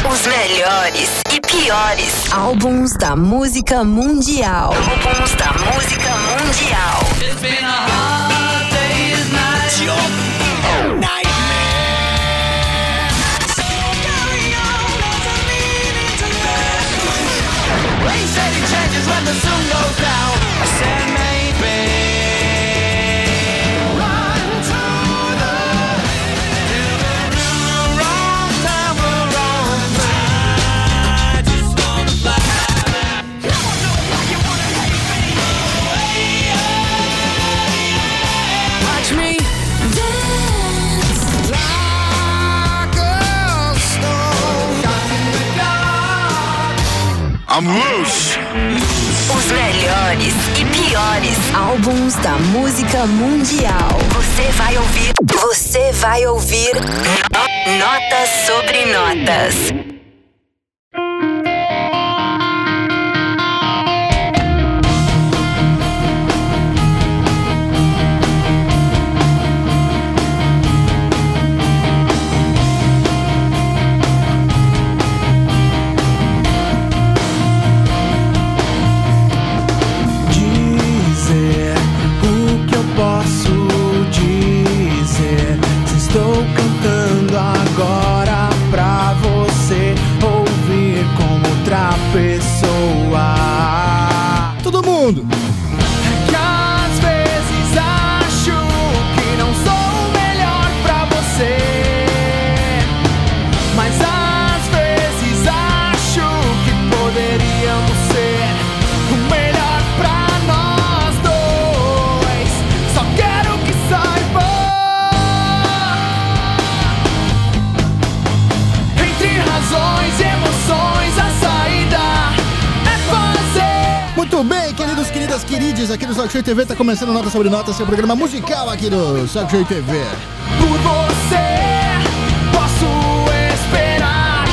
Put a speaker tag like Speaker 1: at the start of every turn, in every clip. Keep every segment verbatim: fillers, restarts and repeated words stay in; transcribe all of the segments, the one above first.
Speaker 1: Os melhores e piores álbuns da música mundial. Álbuns da música mundial. It's been a hard day's night. Your nightmare. So carry on, there's a meaning to life. They said it changes when the sun goes down. I said maybe.
Speaker 2: I'm loose.
Speaker 1: Os melhores e piores álbuns da música mundial. Você vai ouvir. Você vai ouvir Notas sobre Notas.
Speaker 3: Todo mundo!
Speaker 4: Que às vezes acho que não sou o melhor pra você, mas às vezes acho que poderíamos ser o melhor pra nós dois. Só quero que saiba, entre razões e emoções a saída é fazer.
Speaker 3: Muito bem, queridos, queridas, queridos, aqui no Saco Cheio T V tá começando Nota sobre Nota, seu programa musical aqui no Saco Cheio T V.
Speaker 4: Por você posso esperar.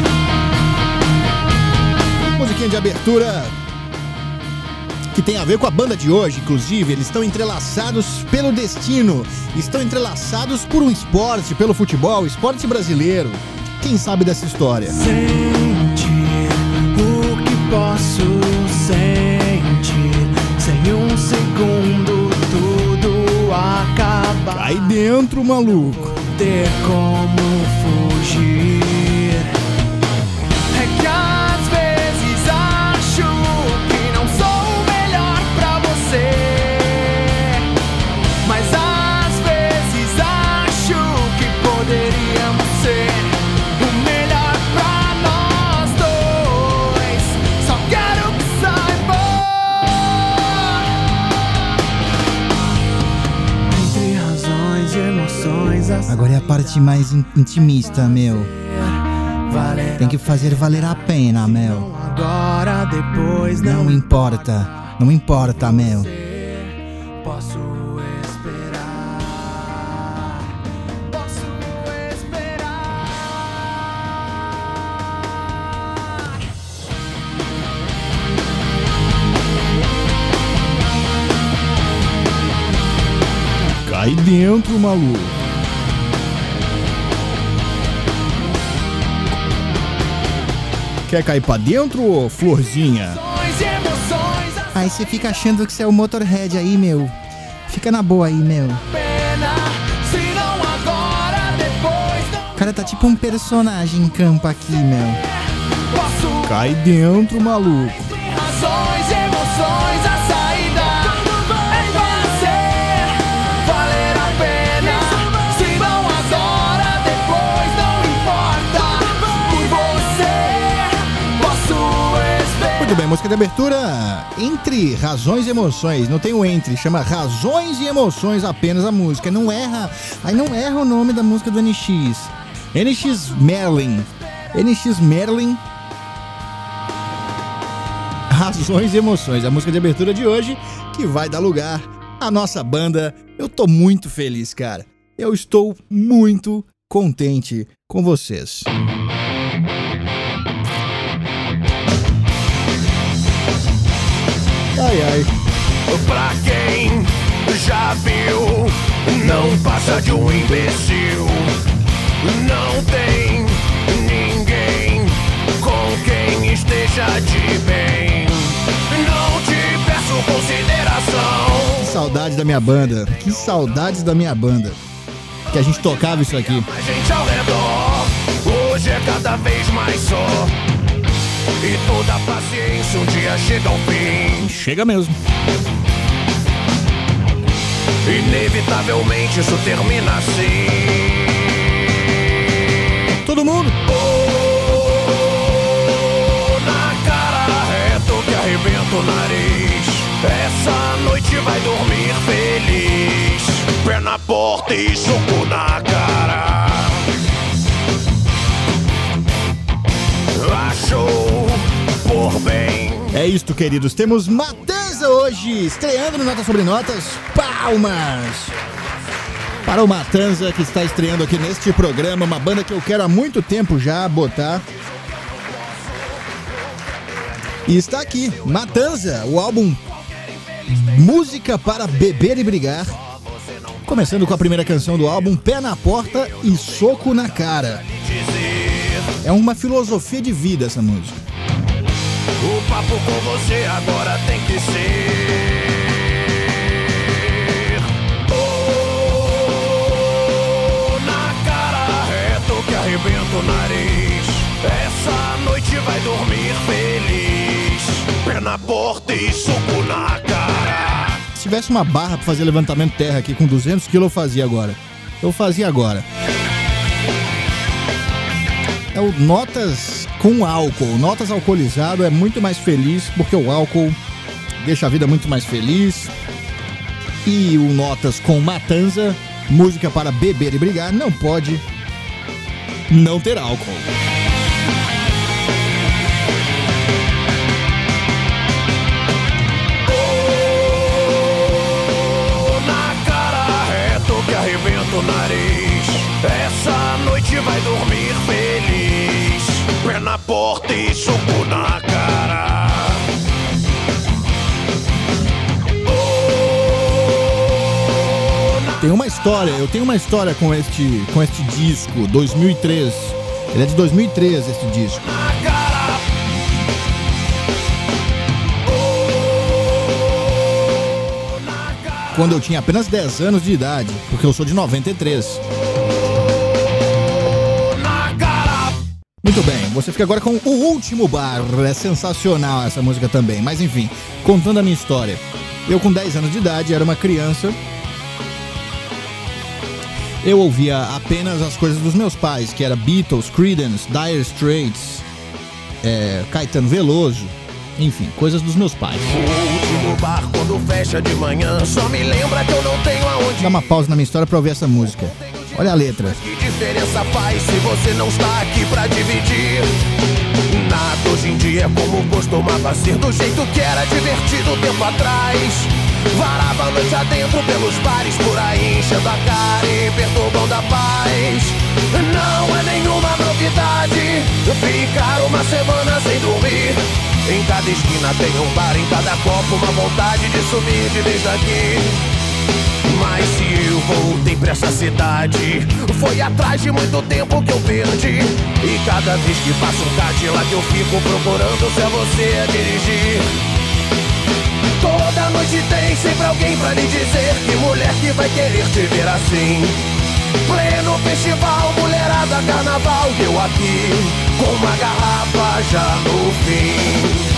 Speaker 3: Musiquinha de abertura que tem a ver com a banda de hoje, inclusive, eles estão entrelaçados pelo destino, estão entrelaçados por um esporte, pelo futebol, esporte brasileiro. Quem sabe dessa história?
Speaker 4: Sente o que posso sentir, sem um segundo tudo acaba.
Speaker 3: Aí dentro, maluco.
Speaker 4: Ter como fugir. É que às vezes acho que não sou o melhor pra você, mas às vezes acho que poderíamos ser o melhor pra nós dois. Só quero que saiba, entre razões e emoções a
Speaker 3: Agora é a parte mais in- intimista, meu. Tem que fazer valer a pena, meu.
Speaker 4: agora, depois
Speaker 3: Não importa, não importa, meu.
Speaker 4: Posso esperar, posso esperar.
Speaker 3: Cai dentro, maluco. Quer cair pra dentro, ô florzinha?
Speaker 4: Emoções, emoções, a
Speaker 3: Aí você fica achando que você é o Motorhead aí, meu. Fica na boa aí, meu.
Speaker 4: pena. Se não agora, depois não
Speaker 3: O cara tá tipo um personagem em campo aqui, meu.
Speaker 4: posso.
Speaker 3: Cai dentro, maluco.
Speaker 4: Entre razões e emoções a saída é fazer valer a pena. Se não agora, depois não importa. Por você posso esperar.
Speaker 3: Muito bem, música de abertura Entre Razões e Emoções. Não tem o entre, chama Razões e Emoções apenas a música. Não erra, aí não erra o nome da música do N X. N X Merlin. N X Merlin. Razões e Emoções, a música de abertura de hoje, que vai dar lugar à nossa banda. Eu tô muito feliz, cara. Eu estou muito contente com vocês. Ai, ai.
Speaker 2: Pra quem já viu, não passa de um imbecil. Não tem ninguém seja de bem. Não te peço consideração.
Speaker 3: Que saudade da minha banda. Que saudades da minha banda. Que a gente tocava isso aqui.
Speaker 2: A gente ao redor, hoje é cada vez mais só. E toda a paciência um dia chega ao fim.
Speaker 3: Chega mesmo.
Speaker 2: Inevitavelmente isso termina assim.
Speaker 3: Todo mundo.
Speaker 2: Oh, na cara reto que arrebenta o nariz. Essa noite vai dormir feliz. Pé na porta e soco na cara. Achou por bem.
Speaker 3: É isto, queridos. Temos Matanza hoje, estreando no Notas Sobre Notas. Palmas para o Matanza, que está estreando aqui neste programa. Uma banda que eu quero há muito tempo já botar. E está aqui, Matanza, o álbum Música para Beber e Brigar. Começando com a primeira canção do álbum, Pé na Porta e Soco na Cara. É uma filosofia de vida essa música.
Speaker 2: O papo com você agora tem que ser oh, na cara reto que arrebenta o nariz. Essa noite vai dormir feliz. Pé na porta e soco na cara.
Speaker 3: Se tivesse uma barra pra fazer levantamento de terra aqui com duzentos quilos, eu fazia agora. Eu fazia agora. É o Notas com álcool. Notas alcoolizado é muito mais feliz, porque o álcool deixa a vida muito mais feliz. E o Notas com Matanza, música para beber e brigar, não pode não ter álcool.
Speaker 2: Oh, na cara reto que arrebenta o nariz. Essa noite vai dormir feliz. Pé na porta e soco na cara. Oh, na...
Speaker 3: Tem uma história, eu tenho uma história com este, com este disco, dois mil e três. Ele é de dois mil e três, este disco.
Speaker 2: Na cara. Oh, na cara.
Speaker 3: Quando eu tinha apenas dez anos de idade, porque eu sou de noventa e três. Muito bem, você fica agora com O Último Bar. É sensacional essa música também. Mas enfim, contando a minha história. Eu com dez anos de idade, era uma criança. Eu ouvia apenas as coisas dos meus pais, que era Beatles, Creedence, Dire Straits, é, Caetano Veloso. Enfim, coisas dos meus pais.
Speaker 2: O último bar quando fecha de manhã só me lembra que eu não tenho aonde.
Speaker 3: Dá uma pausa na minha história pra ouvir essa música. Olha a letra.
Speaker 2: Que diferença faz se você não está aqui pra dividir? Nada hoje em dia é como costumava ser, do jeito que era divertido tempo atrás. Varava a noite adentro pelos bares por aí, enchendo a cara e perturbando a paz. Não é nenhuma novidade ficar uma semana sem dormir. Em cada esquina tem um bar, em cada copo uma vontade de sumir de vez daqui. Mas se eu voltei pra essa cidade, foi atrás de muito tempo que eu perdi. E cada vez que passa um Cadillac eu fico procurando se é você a dirigir. Toda noite tem sempre alguém pra lhe dizer que mulher que vai querer te ver assim. Pleno festival, mulherada, carnaval, e eu aqui com uma garrafa já no fim.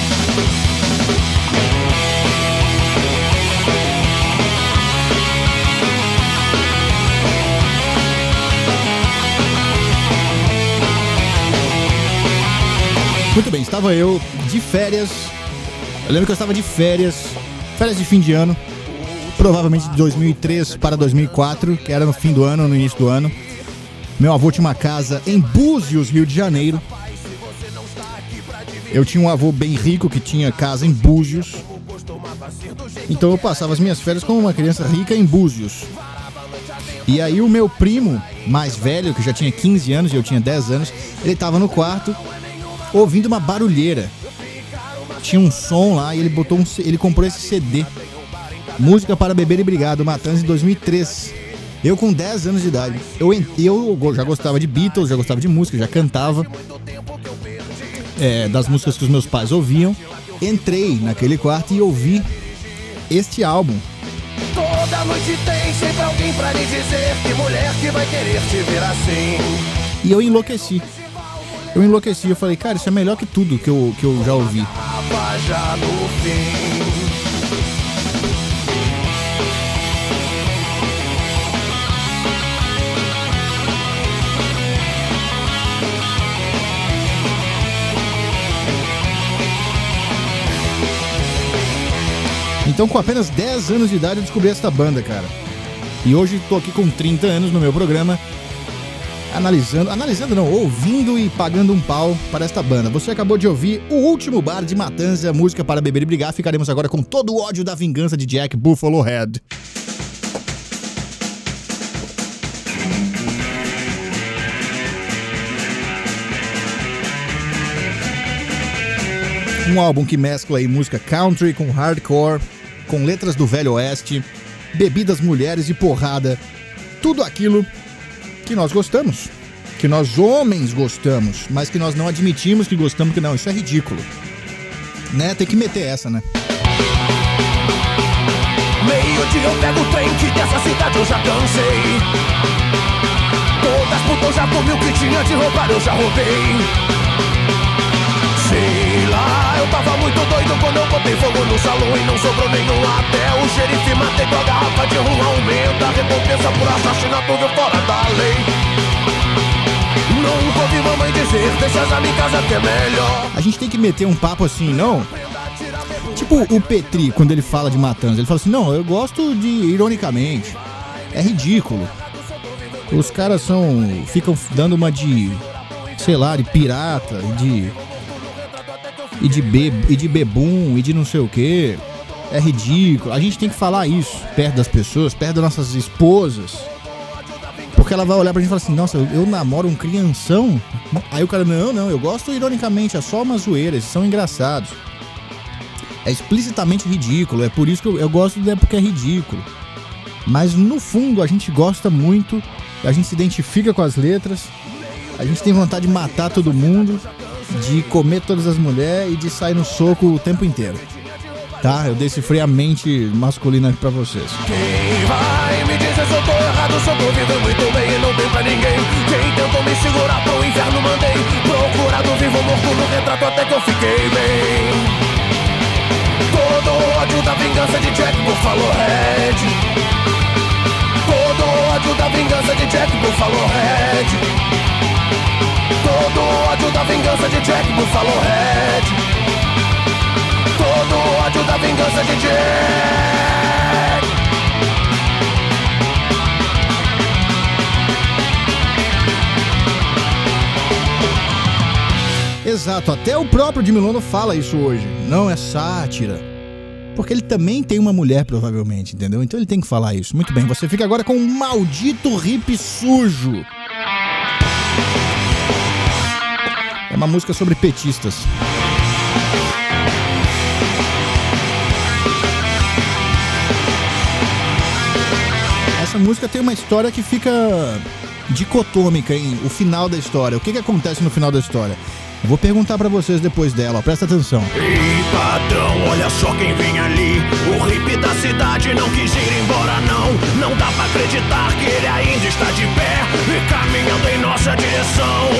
Speaker 3: Muito bem, estava eu de férias. Eu lembro que eu estava de férias, férias de fim de ano, provavelmente de dois mil e três para dois mil e quatro, que era no fim do ano, no início do ano. Meu avô tinha uma casa em Búzios, Rio de Janeiro. Eu tinha um avô bem rico que tinha casa em Búzios. Então eu passava as minhas férias como uma criança rica em Búzios. E aí o meu primo mais velho, que já tinha quinze anos e eu tinha dez anos, ele estava no quarto ouvindo uma barulheira. Tinha um som lá e ele botou um, ele comprou esse C D, Música para Beber e Brigar, do Matanza, em dois mil e três. Eu com dez anos de idade. Eu, eu já gostava de Beatles, já gostava de música, já cantava. é, das músicas que os meus pais ouviam, entrei naquele quarto e ouvi este álbum.
Speaker 2: Toda noite tem sempre alguém pra lhe dizer que mulher que vai querer te ver assim.
Speaker 3: E eu enlouqueci. Eu enlouqueci, eu falei, cara, isso é melhor que tudo que eu, que eu já ouvi.
Speaker 2: Já no fim.
Speaker 3: Então, com apenas dez anos de idade, eu descobri essa banda, cara. E hoje tô aqui com trinta anos no meu programa, analisando, analisando não, ouvindo e pagando um pau para esta banda. Você acabou de ouvir O Último Bar de Matanza, música para beber e brigar. Ficaremos agora com Todo o Ódio da Vingança de Jack Buffalo Head. Um álbum que mescla aí música country com hardcore, com letras do Velho Oeste, bebidas, mulheres e porrada. Tudo aquilo que nós gostamos, que nós homens gostamos, mas que nós não admitimos que gostamos, que não, isso é ridículo. Né? Tem que meter essa, né?
Speaker 2: Meio-dia eu pego o trem que dessa cidade eu já cansei. Todas putas já comi o que tinha de roubar, eu já roubei. Sei lá, eu tava muito doido quando eu botei fogo no salão e não sobrou nenhum. Até o xerife matei com a garrafa de rum. Aumenta a recompensa por assassinato fora da lei. Nunca ouvi mamãe dizer, deixa as amigas em casa que é melhor.
Speaker 3: A gente tem que meter um papo assim, não? Tipo o Petri, quando ele fala de Matanza, ele fala assim, não, eu gosto de ironicamente. É ridículo. Os caras são, ficam dando uma de, sei lá, de pirata, de... E de, be, e de bebum, e de não sei o que. É ridículo. A gente tem que falar isso perto das pessoas, perto das nossas esposas. Porque ela vai olhar pra gente e falar assim, nossa, eu, eu namoro um crianção. Aí o cara, não, não, eu gosto ironicamente, é só uma zoeira, eles são engraçados. É explicitamente ridículo, é por isso que eu, eu gosto, é porque é ridículo. Mas no fundo a gente gosta muito, a gente se identifica com as letras, a gente tem vontade de matar todo mundo, de comer todas as mulheres e de sair no soco o tempo inteiro. Tá? Eu decifrei a mente masculina aqui pra vocês.
Speaker 2: Quem vai me dizer se eu tô errado, se eu tô vivendo muito bem e não tem pra ninguém. Quem tentou me segurar pro inferno mandei. Procurado vivo morto no retrato até que eu fiquei bem. Todo o ódio da vingança de Jack Buffalo Head. Todo o ódio da vingança de Jack Buffalo Head. Todo o ódio da vingança de Jack Buffalo Head. Todo o ódio da vingança de Jack.
Speaker 3: Exato, até o próprio Jimmy London fala isso hoje. Não é sátira. Porque ele também tem uma mulher, provavelmente, entendeu? Então ele tem que falar isso. Muito bem, você fica agora com um maldito hippie sujo. É uma música sobre petistas. Essa música tem uma história que fica dicotômica, hein? O final da história. O que que acontece no final da história? Eu vou perguntar pra vocês depois dela, ó, presta atenção.
Speaker 2: Ei, patrão, olha só quem vem ali. O hippie da cidade não quis ir embora, não. Não dá pra acreditar que ele ainda está de pé e caminhando em nossa direção.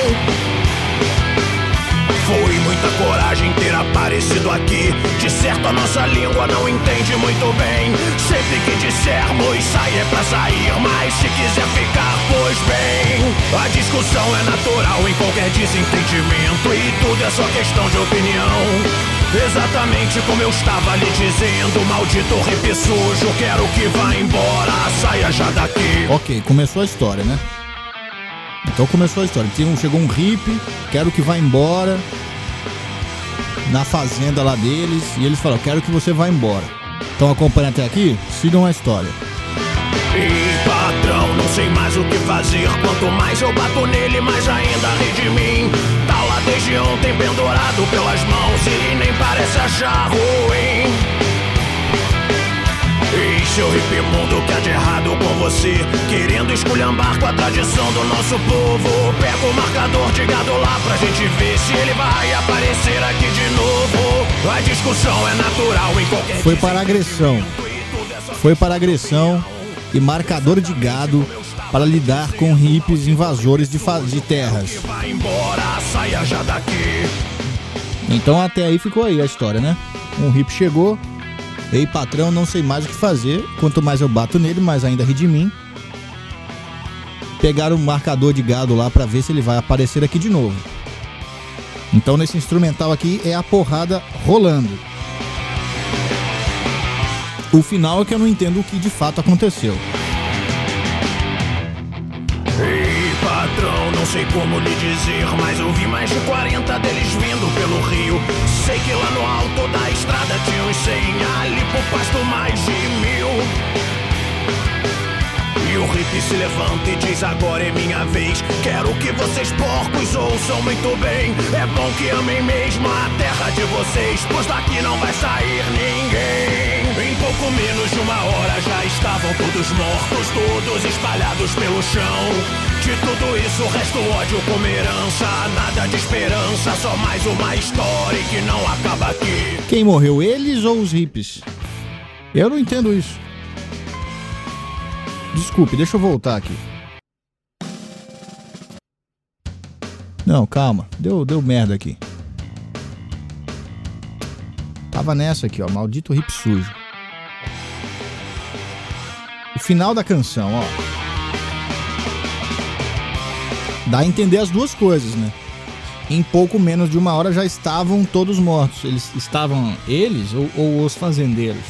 Speaker 2: Foi muita coragem ter aparecido aqui. De certo a nossa língua não entende muito bem. Sempre que dissermos sair é pra sair, mas se quiser ficar, pois bem. A discussão é natural em qualquer desentendimento e tudo é só questão de opinião. Exatamente como eu estava lhe dizendo, maldito hippie sujo, quero que vá embora, saia já daqui.
Speaker 3: Ok, começou a história, né? Então começou a história. Chegou um hippie, quero que vá embora, na fazenda lá deles, e eles falaram, quero que você vá embora. Então acompanha até aqui, sigam a história.
Speaker 2: Ei, patrão, não sei mais o que fazer. Quanto mais eu bato nele, mais ainda ri de mim. Tá lá desde ontem pendurado pelas mãos e nem parece achar ruim. E se eu seu hippie mundo, que há de errado com você? Querendo esculhambar com a tradição do nosso povo. Pega o marcador de gado lá pra gente ver se ele vai aparecer aqui de novo. A discussão é natural em qualquer...
Speaker 3: Foi para agressão. Foi para agressão e marcador de gado para lidar com hippies invasores de, fa- de terras.
Speaker 2: Vai embora, saia já daqui.
Speaker 3: Então até aí ficou aí a história, né? Um hippie chegou. Ei, patrão, não sei mais o que fazer. Quanto mais eu bato nele, mais ainda ri de mim. Pegaram um marcador de gado lá pra ver se ele vai aparecer aqui de novo. Então nesse instrumental aqui é a porrada rolando. O final é que eu não entendo o que de fato aconteceu.
Speaker 2: Ei, patrão, não sei como lhe dizer, mas eu vi mais de quarenta deles vindo pelo rio. Sei que lá no alto da estrada tinha uns cem, ali pro pasto mais de mil. E o hippie se levanta e diz: agora é minha vez. Quero que vocês porcos ouçam muito bem. É bom que amem mesmo a terra de vocês, pois daqui não vai sair ninguém. Em pouco menos de uma hora já estavam todos mortos, todos espalhados pelo chão. De tudo isso resta o ódio como herança, nada de esperança, só mais uma história que não acaba aqui.
Speaker 3: Quem morreu, eles ou os hippies? Eu não entendo isso. Desculpe, deixa eu voltar aqui. Não, calma, deu, deu merda aqui. Tava nessa aqui, ó, maldito hippie sujo. O final da canção, ó. Dá a entender as duas coisas, né? Em pouco menos de uma hora já estavam todos mortos. Eles estavam eles ou, ou os fazendeiros?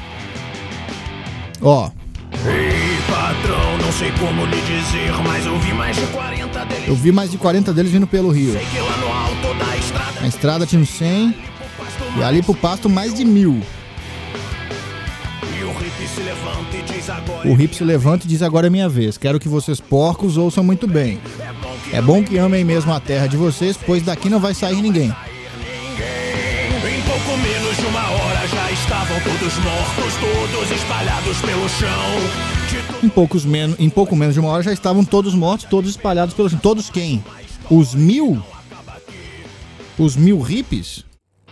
Speaker 3: Ó.
Speaker 2: Ei, patrão, não sei como lhe dizer, mas eu vi mais de quarenta deles.
Speaker 3: Eu vi mais de quarenta deles vindo pelo rio.
Speaker 2: Sei que lá no alto da estrada.
Speaker 3: Na estrada tinha uns cem e ali pro pasto mais de mil.
Speaker 2: E o hippie se levanta e diz: agora.
Speaker 3: O hippie se levanta e diz: agora é minha vez. Quero que vocês porcos ouçam muito bem. É bom que amem mesmo a terra de vocês, pois daqui não vai sair ninguém.
Speaker 2: Em pouco menos de uma hora já estavam todos mortos, todos espalhados pelo chão.
Speaker 3: Em, poucos men- em pouco menos de uma hora já estavam todos mortos, todos espalhados pelo chão. Todos quem? Os mil? Os mil hippies?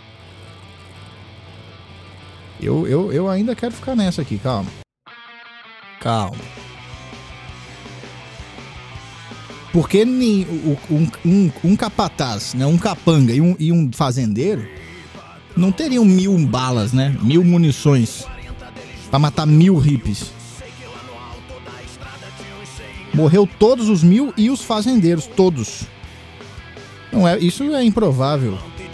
Speaker 3: Eu, eu, eu ainda quero ficar nessa aqui, calma. Calma. Porque nem, um, um, um capataz, né, um capanga e um, e um fazendeiro não teriam mil balas, né? Mil munições pra matar mil hippies. Morreu todos os mil e os fazendeiros, todos. Não é, isso é improvável.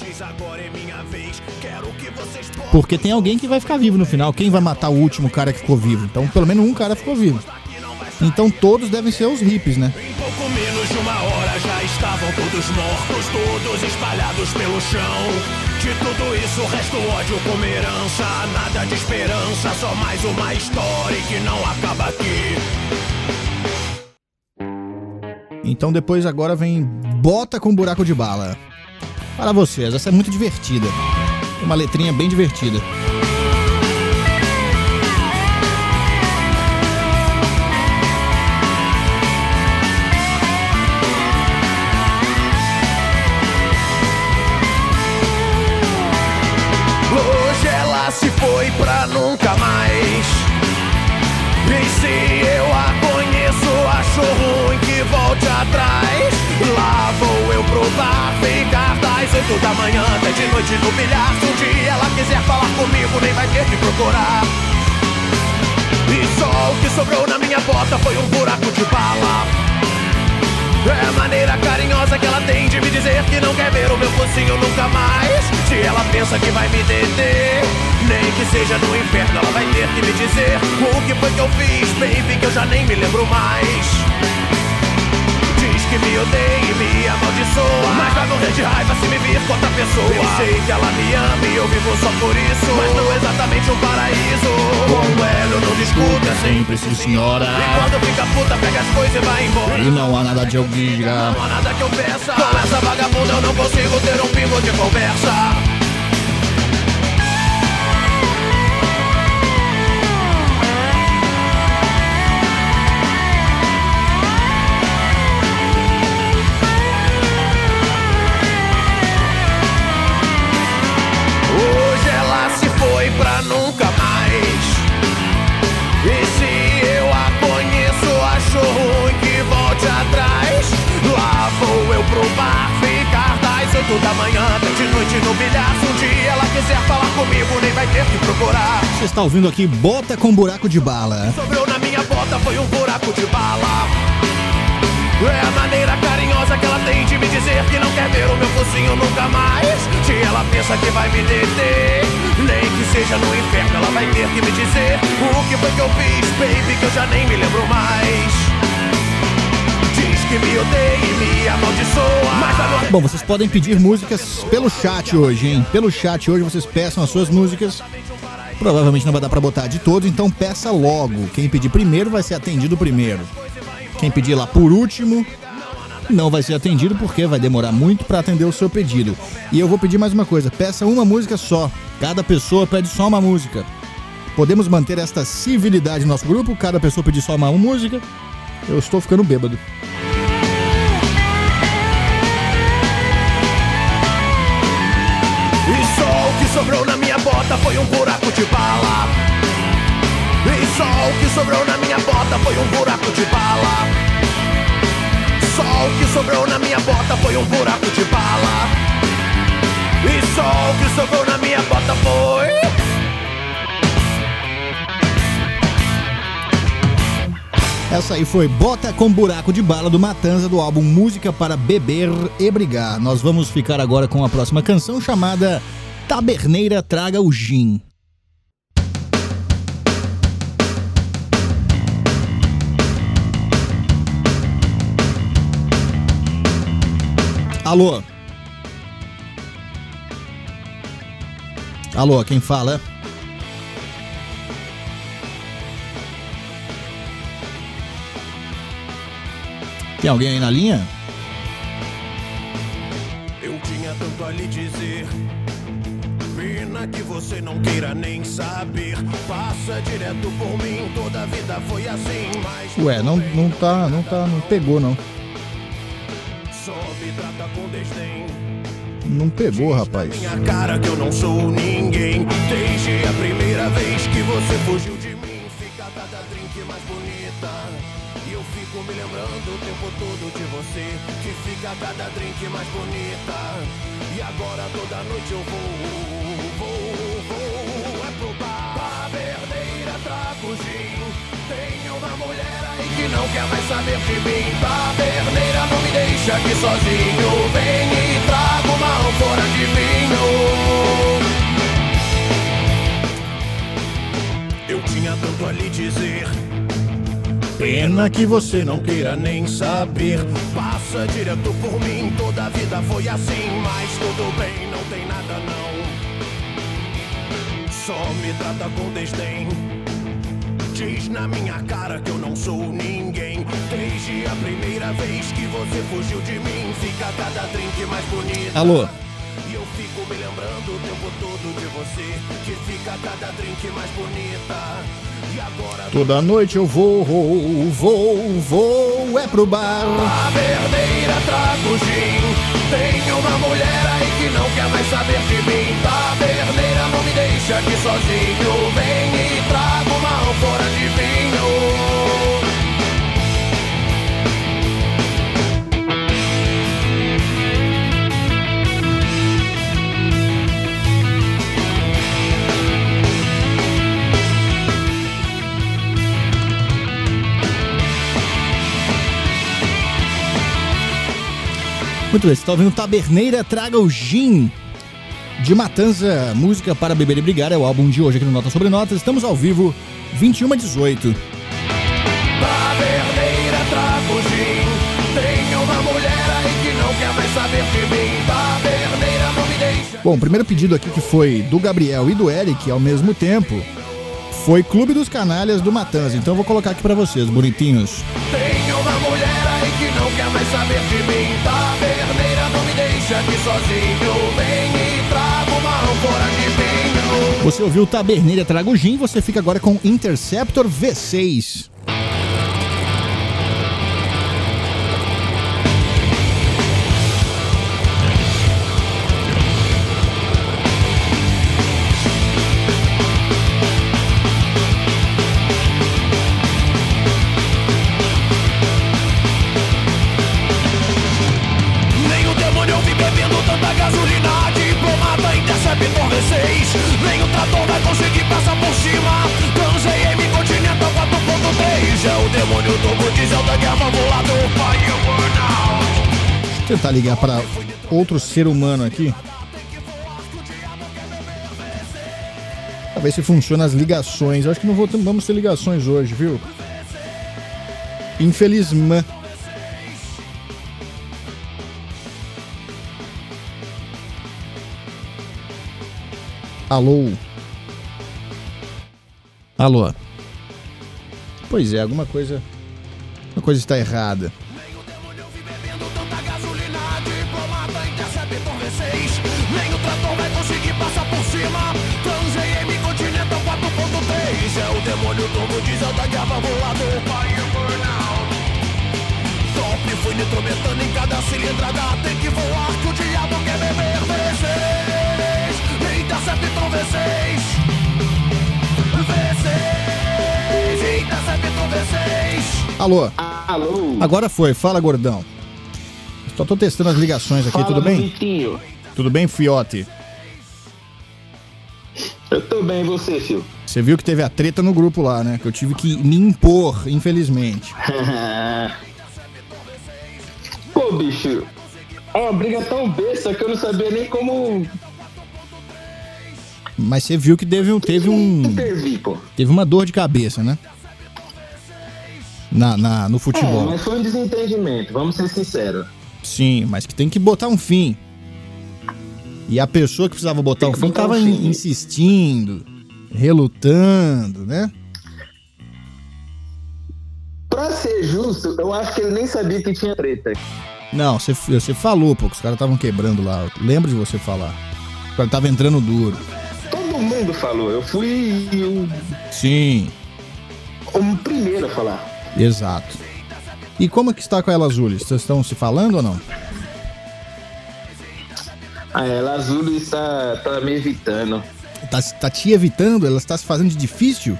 Speaker 3: Porque tem alguém que vai ficar vivo no final. Quem vai matar o último cara que ficou vivo? Então pelo menos um cara ficou vivo. Então todos devem ser os hippies, né?
Speaker 2: Em pouco menos de uma hora já estavam todos mortos, todos espalhados pelo chão. De tudo isso resta o ódio como herança, nada de esperança, só mais uma história que não acaba aqui.
Speaker 3: Então depois agora vem Bota com Buraco de Bala. Para vocês, essa é muito divertida. Tem uma letrinha bem divertida.
Speaker 2: Hoje ela se foi pra nunca mais. E se eu a conheço, acho ruim que volte atrás. Lá vou eu pro bar, ficar das oito da manhã até de noite no bilhar. Se um dia ela quiser falar comigo, nem vai ter que procurar. E só o que sobrou na minha bota foi um buraco de bala. É a maneira carinhosa que ela tem de me dizer que não quer ver o meu focinho nunca mais. Se ela pensa que vai me deter, nem que seja no inferno, ela vai ter que me dizer o que foi que eu fiz, baby, que eu já nem me lembro mais. Diz que me odeia e me amaldiçoa, mas vai morrer de raiva se me vir com outra pessoa. Eu sei que ela me ama e eu vivo só por isso, mas não é exatamente um paraíso. Com ela eu não discuto, é sempre sim senhora. E quando fica puta, pega as coisas e vai embora.
Speaker 3: E não há nada de eu diga.
Speaker 2: Não há nada que eu peça. Com essa vagabunda eu não consigo ter um pingo de conversa. oito da manhã, até de noite no bilhar. Se um dia ela quiser falar comigo, nem vai ter que procurar.
Speaker 3: Você está ouvindo aqui Bota com Buraco de Bala.
Speaker 2: Sobrou na minha bota foi um buraco de bala. É a maneira carinhosa que ela tem de me dizer que não quer ver o meu focinho nunca mais. Se ela pensa que vai me deter, nem que seja no inferno, ela vai ter que me dizer o que foi que eu fiz, baby, que eu já nem me lembro mais. Diz que me odeia e me amaldiçoa, mas a não...
Speaker 3: Bom, vocês podem pedir músicas pelo chat hoje, hein? Pelo chat hoje vocês peçam as suas músicas. Provavelmente não vai dar pra botar de todos, então peça logo. Quem pedir primeiro vai ser atendido primeiro. Quem pedir lá por último não vai ser atendido porque vai demorar muito pra atender o seu pedido. E eu vou pedir mais uma coisa, peça uma música só. Cada pessoa pede só uma música. Podemos manter esta civilidade no nosso grupo? Cada pessoa pedir só uma música. Eu estou ficando bêbado.
Speaker 2: E só o que sobrou na minha bota foi um buraco de bala. E só o que sobrou na minha bota foi um buraco de bala. Só o que sobrou na minha bota foi um buraco de bala. E só o que sobrou na minha bota foi...
Speaker 3: Essa aí foi Bota com Buraco de Bala do Matanza, do álbum Música para Beber e Brigar. Nós vamos ficar agora com a próxima canção chamada Taberneira Traga o Gin. Alô? Alô, quem fala? Tem alguém aí na linha?
Speaker 2: Eu tinha tanto a lhe dizer, pena que você não queira nem saber. Passa direto por mim, toda a vida foi assim, mas...
Speaker 3: Ué, não, não tá, não tá, não pegou não.
Speaker 2: Só me trata com desdém.
Speaker 3: Não pegou, rapaz.
Speaker 2: Minha cara que eu não sou ninguém. Desde a primeira vez que você fugiu de mim, fica cada drink mais bonita. E eu fico me lembrando o tempo todo de você, que fica cada drink mais bonita. E agora toda noite eu vou, vou, vou, é pro bar. Taberneira, trago gin. Tem uma mulher aí que não quer mais saber de mim. Taberneira, não me deixa aqui sozinho. Vem e traga uma ânfora de vinho. Eu tinha tanto a lhe dizer, pena que você não queira nem saber. Passa direto por mim, toda a vida foi assim. Mas tudo bem, não tem nada não. Só me trata com desdém. Diz na minha cara que eu não sou ninguém. Desde a primeira vez que você fugiu de mim, fica cada drink mais bonita.
Speaker 3: Alô?
Speaker 2: E eu fico me lembrando o tempo todo de você, que fica cada drink mais bonita. E agora
Speaker 3: toda noite eu vou, vou, vou, vou, é pro bar.
Speaker 2: Taberneira, trago gin. Tem uma mulher aí que não quer mais saber de mim. Taberneira, não me deixa aqui sozinho. Vem e traga uma ânfora de vinho.
Speaker 3: Muito bem, você está ouvindo Taberneira Traga o Gin, de Matanza, Música para Beber e Brigar, é o álbum de hoje aqui no Nota Sobre Notas. Estamos ao vivo, vinte e uma e dezoito.
Speaker 2: Taberneira, trago gin. Tem uma mulher aí que não quer mais saber de mim. Taberneira, não me deixa.
Speaker 3: Bom, o primeiro pedido aqui, que foi do Gabriel e do Eric ao mesmo tempo, foi Clube dos Canalhas do Matanza. Então eu vou colocar aqui pra vocês, bonitinhos.
Speaker 2: Tem uma mulher aí que não quer mais saber de mim. Taberneira, não me deixa aqui sozinho. Vem e traga uma ânfora de vinho.
Speaker 3: Você ouviu Taberneira Traga o Gin, você fica agora com Interceptor V seis.
Speaker 2: Nem o demônio ouvi bebendo tanta garrafa.
Speaker 3: tentar ligar para outro ser humano aqui. Pra ver se funciona as ligações. Eu acho que não vou ter, vamos ter ligações hoje, viu? Infelizmente. Alô? Alô? Pois é, alguma coisa... Uma coisa está errada.
Speaker 2: Nem o trator vai conseguir passar por cima. Transei M Continental quatro ponto três. É o demônio turbo diesel da guerra volador. Fire burnout. Top, fui nitrometano em cada cilindrada. Tem que voar que o diabo quer beber V seis. Interceptor V seis. V seis. Interceptor V seis.
Speaker 3: Alô?
Speaker 5: Alô?
Speaker 3: Agora foi, fala, gordão. Só tô testando as ligações aqui,
Speaker 5: Fala,
Speaker 3: tudo bem?
Speaker 5: bonitinho.
Speaker 3: Tudo bem, Fiote?
Speaker 5: Eu tô bem, e você, filho?
Speaker 3: Você viu que teve a treta no grupo lá, né? Que eu tive que me impor, infelizmente.
Speaker 5: Pô, bicho, é uma briga tão besta que eu não sabia nem como...
Speaker 3: Mas você viu que teve, um- teve um...
Speaker 5: intervir, pô.
Speaker 3: Teve uma dor de cabeça, né? Na, na, no
Speaker 5: É,
Speaker 3: futebol.
Speaker 5: mas foi um desentendimento, vamos ser sinceros.
Speaker 3: Sim, mas que tem que botar um fim. E a pessoa que precisava botar
Speaker 5: Tem
Speaker 3: um
Speaker 5: que
Speaker 3: fim
Speaker 5: botar
Speaker 3: tava
Speaker 5: um
Speaker 3: in-
Speaker 5: fim.
Speaker 3: insistindo, relutando, né?
Speaker 5: Pra ser justo, eu acho que ele nem sabia que tinha treta.
Speaker 3: Não, você, você falou, pô, que os caras estavam quebrando lá. Eu lembro de você falar. O cara tava entrando duro.
Speaker 5: Todo mundo falou, eu fui o,
Speaker 3: Sim,
Speaker 5: o primeiro a falar.
Speaker 3: exato. E como é que está com a Ela Azulis? Vocês estão se falando ou não?
Speaker 5: Ah, ela azul está tá me evitando.
Speaker 3: Tá, tá te evitando? Ela está se fazendo de difícil?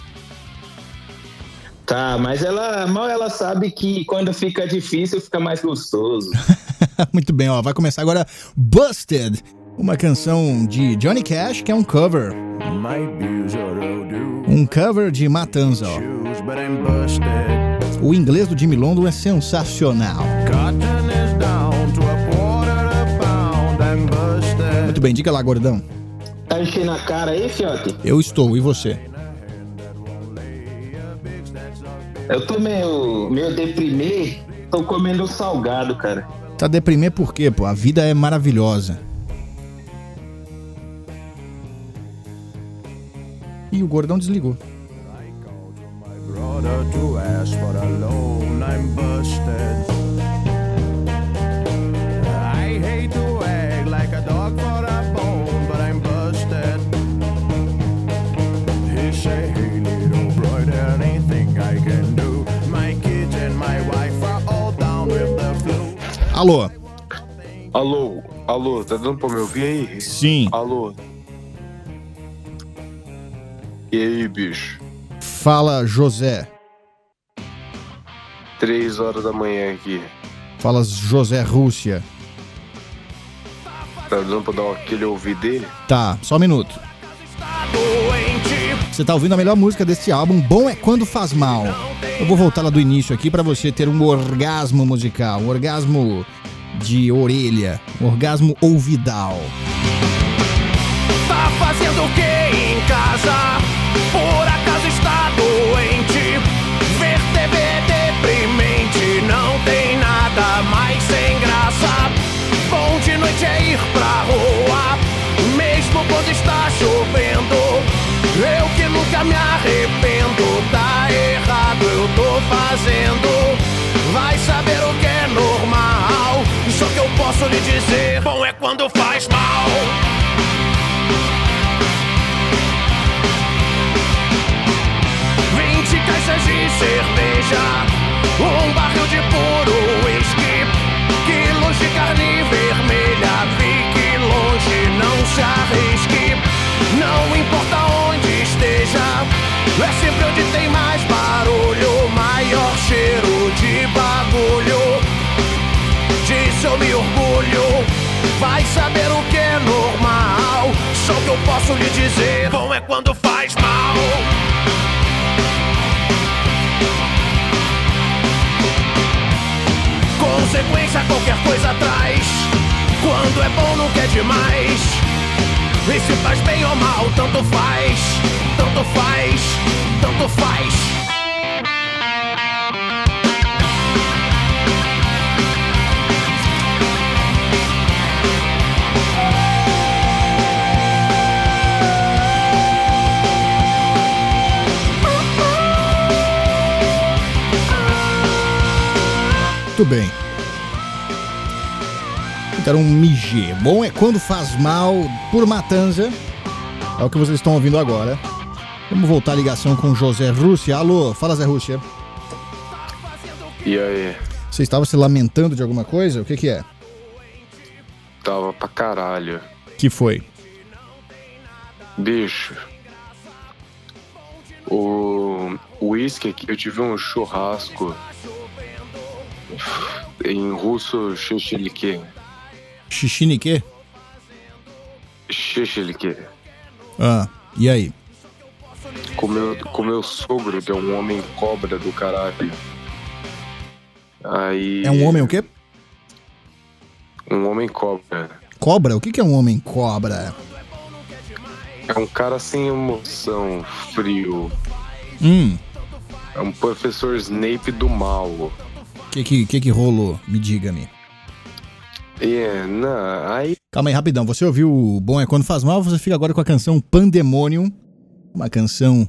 Speaker 5: Tá, mas ela mal ela sabe que quando fica difícil fica mais gostoso.
Speaker 3: Muito bem, ó. Vai começar agora Busted, uma canção de Johnny Cash, que é um cover. Um cover de Matanza, ó. O inglês do Jimmy London é sensacional. Muito bem, diga lá, gordão.
Speaker 5: Tá enchendo a cara aí, fiote?
Speaker 3: Eu estou, e você?
Speaker 5: Eu tô meio, meio deprimê, tô comendo salgado, cara.
Speaker 3: Tá deprimido por quê, pô? A vida é maravilhosa. Ih, o gordão desligou. Alô?
Speaker 6: Alô, alô, tá dando pra me ouvir aí?
Speaker 3: Sim.
Speaker 6: Alô. E aí, bicho?
Speaker 3: Fala, José.
Speaker 6: Três horas da manhã aqui.
Speaker 3: Fala, José Rússia.
Speaker 6: Tá dando pra dar aquele ouvir dele?
Speaker 3: Tá, só um minuto. Você tá ouvindo a melhor música desse álbum, Bom é Quando Faz Mal. Eu vou voltar lá do início aqui pra você ter um orgasmo musical, um orgasmo de orelha, um orgasmo ouvidal.
Speaker 2: Tá fazendo o que em casa? Por acaso está doente? Ver T V é deprimente, não tem nada mais sem graça. Bom de noite é ir pra rua, mesmo quando está chovendo. Eu que nunca me arrependo, tá errado, eu tô fazendo. Vai saber o que é normal, só que eu posso lhe dizer, bom é quando faz mal. Vinte caixas de cerveja, um barril de puro whisky, quilos de carne vermelha, fique longe, não se arrisque. Não importa onde esteja, é sempre onde tem mais barulho, maior cheiro de bagulho. Disso eu me orgulho, vai saber o que é normal, só que eu posso lhe dizer, bom é quando faz mal. Com consequência qualquer coisa traz. Quando é bom nunca é demais. E se faz bem ou mal, tanto faz. Tanto faz, tanto faz.
Speaker 3: Muito bem. Então, um migê. Bom é quando faz mal por matanza. É o que vocês estão ouvindo agora. Vamos voltar a ligação com o José Rússia. Alô, fala Zé Rússia.
Speaker 6: E aí?
Speaker 3: Você estava se lamentando de alguma coisa? O que que é?
Speaker 6: Tava pra caralho.
Speaker 3: Que foi?
Speaker 6: Bicho. O uísque aqui, eu tive um churrasco em russo, shishilike.
Speaker 3: Shishinique?
Speaker 6: Shishilike.
Speaker 3: Ah, e aí?
Speaker 6: Com meu, com meu sogro, que é um homem cobra do caralho. Aí...
Speaker 3: É um homem o quê?
Speaker 6: Um homem cobra.
Speaker 3: Cobra? O que que é um homem cobra?
Speaker 6: É um cara sem emoção, frio.
Speaker 3: Hum,
Speaker 6: É um professor Snape do mal.
Speaker 3: o que que, que que rolou? Me diga-me.
Speaker 6: É, não, aí...
Speaker 3: Calma aí, rapidão. Você ouviu o Bom é Quando Faz Mal, você fica agora com a canção Pandemonium. Uma canção...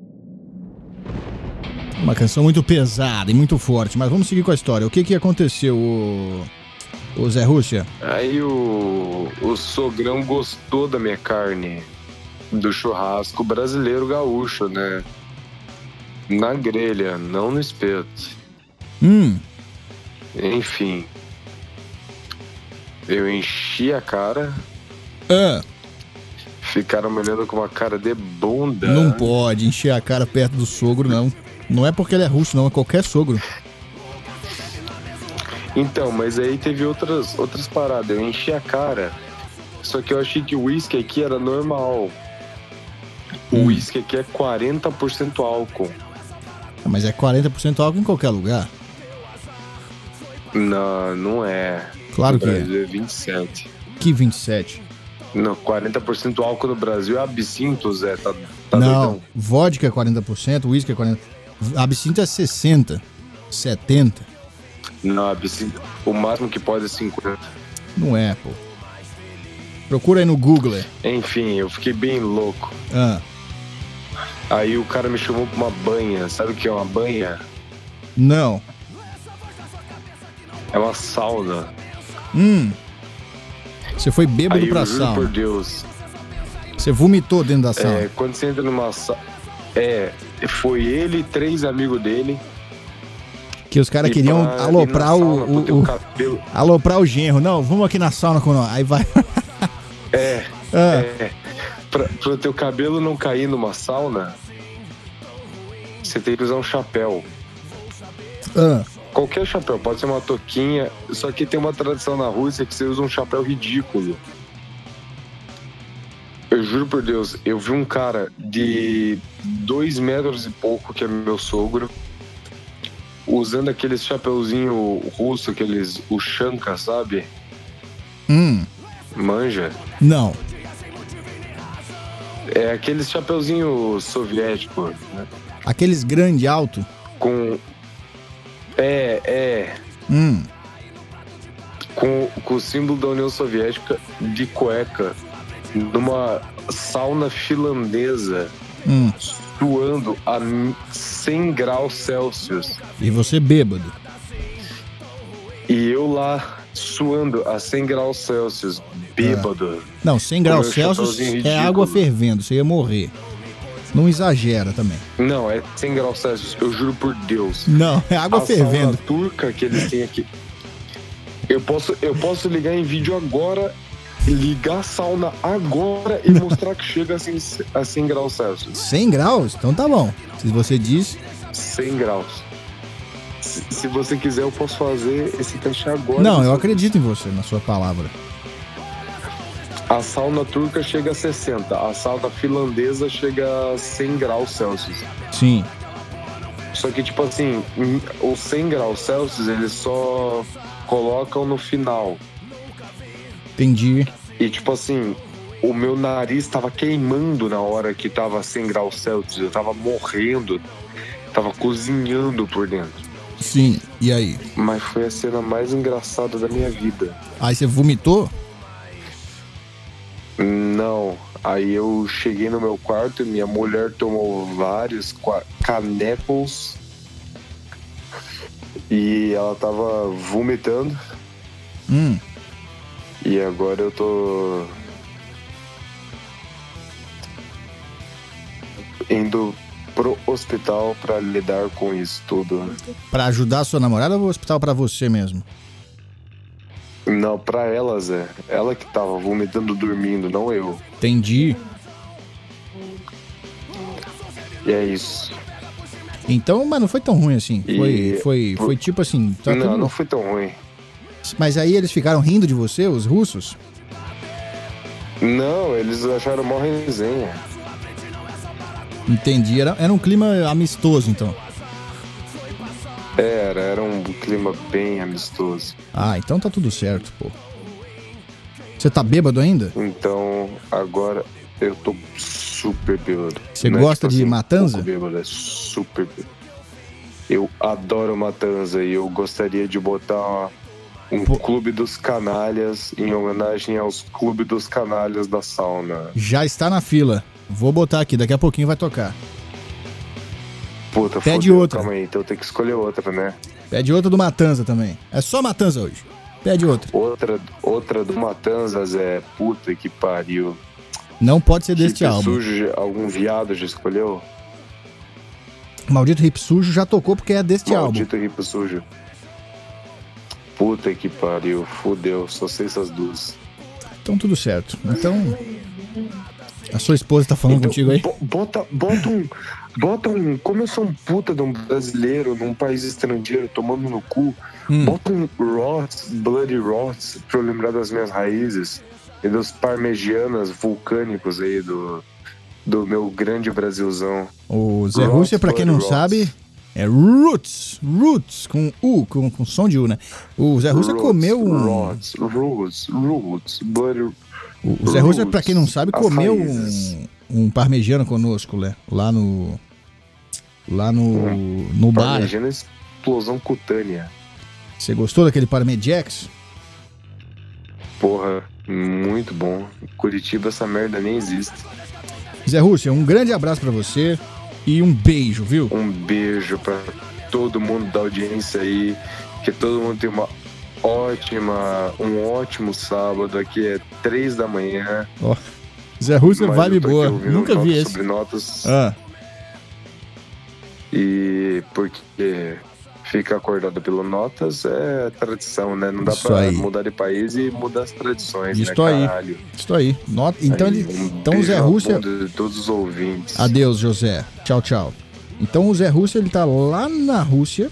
Speaker 3: Uma canção muito pesada e muito forte. Mas vamos seguir com a história. O que que aconteceu, o, o Zé Rússia?
Speaker 6: Aí o, o sogrão gostou da minha carne do churrasco brasileiro gaúcho, né? Na grelha, não no espeto.
Speaker 3: Hum,
Speaker 6: Enfim. Eu enchi a cara,
Speaker 3: ah,
Speaker 6: ficaram me olhando com uma cara de bunda.
Speaker 3: não pode encher a cara perto do sogro, não. Não é porque ele é russo, não. É qualquer sogro.
Speaker 6: Então, mas aí teve outras, outras paradas. Eu enchi a cara, só que eu achei que o uísque aqui era normal. O
Speaker 3: Hum.
Speaker 6: uísque aqui é quarenta por cento álcool.
Speaker 3: Mas é quarenta por cento álcool em qualquer lugar.
Speaker 6: Não, não é.
Speaker 3: Claro
Speaker 6: no
Speaker 3: que é.
Speaker 6: Brasil é vinte e sete.
Speaker 3: Que vinte e sete?
Speaker 6: Não, quarenta por cento álcool no Brasil é absinto, Zé. Tá, tá
Speaker 3: Não,
Speaker 6: doidão?
Speaker 3: vodka é quarenta por cento, uísque é quarenta por cento. Absinto é sessenta, setenta.
Speaker 6: Não, absinto. O máximo que pode é cinquenta.
Speaker 3: Não é, pô. Procura aí no Google. é.
Speaker 6: Enfim, eu fiquei bem louco.
Speaker 3: Ah,
Speaker 6: Aí o cara me chamou pra uma banha. Sabe o que é uma banha?
Speaker 3: não.
Speaker 6: É uma sauna.
Speaker 3: Hum. Você foi bêbado
Speaker 6: Aí
Speaker 3: pra
Speaker 6: eu juro por
Speaker 3: sauna.
Speaker 6: Deus.
Speaker 3: Você vomitou dentro da sauna.
Speaker 6: É, quando você entra numa sauna. É, foi ele e três amigos dele.
Speaker 3: Que os caras
Speaker 6: E
Speaker 3: queriam
Speaker 6: pra ir
Speaker 3: aloprar
Speaker 6: na
Speaker 3: o,
Speaker 6: sauna pro
Speaker 3: o,
Speaker 6: teu
Speaker 3: o-
Speaker 6: cabelo.
Speaker 3: aloprar o genro. Não, vamos aqui na sauna com nós. Aí vai.
Speaker 6: É,
Speaker 3: Ah,
Speaker 6: é. Pra, pro teu cabelo não cair numa sauna, você tem que usar um chapéu.
Speaker 3: ah.
Speaker 6: Qualquer chapéu, pode ser uma touquinha. Só que tem uma tradição na Rússia que você usa um chapéu ridículo. Eu juro por Deus, eu vi um cara de dois metros e pouco, que é meu sogro, usando aqueles chapeuzinho russo, aqueles Ushanka, sabe?
Speaker 3: Hum.
Speaker 6: Manja.
Speaker 3: Não.
Speaker 6: É aqueles chapeuzinho soviético, né?
Speaker 3: Aqueles grande alto.
Speaker 6: Com... É, é...
Speaker 3: Hum.
Speaker 6: Com, com o símbolo da União Soviética de cueca, numa sauna finlandesa,
Speaker 3: Hum.
Speaker 6: suando a cem graus Celsius.
Speaker 3: E você bêbado.
Speaker 6: E eu lá, suando a cem graus Celsius, bêbado.
Speaker 3: Não, cem graus
Speaker 6: meu
Speaker 3: Celsius
Speaker 6: chapeuzinho
Speaker 3: é
Speaker 6: ridículo.
Speaker 3: água fervendo. Você ia morrer. Não exagera também.
Speaker 6: Não, é cem graus Celsius, eu juro por Deus.
Speaker 3: Não, é água
Speaker 6: a
Speaker 3: fervendo.
Speaker 6: sauna turca que eles têm aqui. Eu posso, eu posso ligar em vídeo agora, ligar a sauna agora e mostrar que chega a cem, a cem graus Celsius.
Speaker 3: cem graus? Então tá bom. Se você diz.
Speaker 6: cem graus. Se, se você quiser, eu posso fazer esse teste agora.
Speaker 3: Não, eu
Speaker 6: Você-
Speaker 3: acredito em você, na sua palavra.
Speaker 6: A sauna turca chega a sessenta, a sauna finlandesa chega a cem graus Celsius.
Speaker 3: Sim.
Speaker 6: Só que, tipo assim, os cem graus Celsius, eles só colocam no final.
Speaker 3: Entendi.
Speaker 6: E tipo assim, o meu nariz tava queimando na hora que tava cem graus Celsius. Eu tava morrendo, tava cozinhando por dentro.
Speaker 3: Sim, e aí?
Speaker 6: Mas foi a cena mais engraçada da minha vida.
Speaker 3: Aí você vomitou?
Speaker 6: Não. Aí eu cheguei no meu quarto e minha mulher tomou vários canecos e ela tava vomitando.
Speaker 3: Hum.
Speaker 6: E agora eu tô indo pro hospital pra lidar com isso tudo.
Speaker 3: Pra ajudar a sua namorada ou o hospital pra você mesmo?
Speaker 6: Não, pra ela, Zé. Ela que tava vomitando dormindo, não eu.
Speaker 3: Entendi.
Speaker 6: E é isso.
Speaker 3: Então, mas não foi tão ruim assim. Foi,
Speaker 6: E-
Speaker 3: foi, foi tipo assim. Tá
Speaker 6: não,
Speaker 3: tudo...
Speaker 6: não foi tão ruim.
Speaker 3: Mas aí eles ficaram rindo de você, os russos?
Speaker 6: Não, eles acharam mó resenha.
Speaker 3: Entendi. Era, era um clima amistoso, então.
Speaker 6: Era, era um clima bem amistoso.
Speaker 3: Ah, então tá tudo certo, pô. Você tá bêbado ainda?
Speaker 6: Então, agora eu tô super bêbado.
Speaker 3: Você
Speaker 6: Não é
Speaker 3: gosta
Speaker 6: tipo
Speaker 3: de
Speaker 6: assim,
Speaker 3: Matanza?
Speaker 6: pouco bêbado, é super bêbado. Eu adoro Matanza e eu gostaria de botar um
Speaker 3: Pô.
Speaker 6: clube dos canalhas em homenagem aos clubes dos canalhas da sauna.
Speaker 3: Já está na fila. Vou botar aqui, daqui a pouquinho vai tocar.
Speaker 6: Puta,
Speaker 3: Pede
Speaker 6: fodeu,
Speaker 3: outra.
Speaker 6: Calma aí, então eu tenho que escolher outra, né?
Speaker 3: Pede outra do Matanza também. É só Matanza hoje. Pede outra.
Speaker 6: Outra, outra do Matanzas é puta que pariu.
Speaker 3: Não pode ser deste
Speaker 6: Hip
Speaker 3: álbum.
Speaker 6: Sujo, algum viado já escolheu?
Speaker 3: Maldito Hip Sujo já tocou porque é deste
Speaker 6: Maldito Hip Sujo. Puta que pariu, fudeu, só sei essas duas.
Speaker 3: álbum. Então tudo certo. Então. A sua esposa tá falando
Speaker 6: Então,
Speaker 3: contigo aí?
Speaker 6: bo- Bota, bota um. Bota um. Como eu sou um puta de um brasileiro num país estrangeiro tomando no cu,
Speaker 3: Hum.
Speaker 6: bota um Rots, Bloody Rots, pra eu lembrar das minhas raízes e dos parmegianas vulcânicos aí do, do meu grande Brasilzão.
Speaker 3: O Zé
Speaker 6: Roots,
Speaker 3: Rússia, pra quem não
Speaker 6: Bloody Roots.
Speaker 3: sabe, é Roots. Roots, com U, com, com som de U, né? O Zé Rússia
Speaker 6: Roots,
Speaker 3: comeu um.
Speaker 6: Rots, Roots, Roots, Bloody.
Speaker 3: O Zé Rússia, pra quem não sabe,
Speaker 6: As
Speaker 3: comeu
Speaker 6: raízes.
Speaker 3: um, um parmegiano conosco, né? Lá no. Lá no. No bar.
Speaker 6: Parmegiana explosão cutânea.
Speaker 3: Você gostou daquele Parmejex?
Speaker 6: Porra, muito bom. Curitiba, essa merda nem existe.
Speaker 3: Zé Rússia, um grande abraço pra você e um beijo, viu?
Speaker 6: Um beijo pra todo mundo da audiência aí. Que todo mundo tem uma ótima, um ótimo sábado. Aqui é três da manhã.
Speaker 3: Ó, Zé Rússia,
Speaker 6: mas
Speaker 3: vibe
Speaker 6: eu tô aqui
Speaker 3: boa.
Speaker 6: ouvindo
Speaker 3: Nunca vi
Speaker 6: notas
Speaker 3: esse.
Speaker 6: sobre notas.
Speaker 3: Ah,
Speaker 6: E porque fica acordado pelo notas é tradição, né? Não dá
Speaker 3: Isso
Speaker 6: pra
Speaker 3: aí.
Speaker 6: mudar de país e mudar as tradições,
Speaker 3: Isso
Speaker 6: né,
Speaker 3: aí.
Speaker 6: caralho?
Speaker 3: isso aí. Nota- Então,
Speaker 6: Aí,
Speaker 3: ele...
Speaker 6: um
Speaker 3: então o
Speaker 6: beijo
Speaker 3: Zé
Speaker 6: na
Speaker 3: Rússia.
Speaker 6: bunda de todos os ouvintes.
Speaker 3: Adeus, José. Tchau, tchau. Então o Zé Rússia, ele tá lá na Rússia.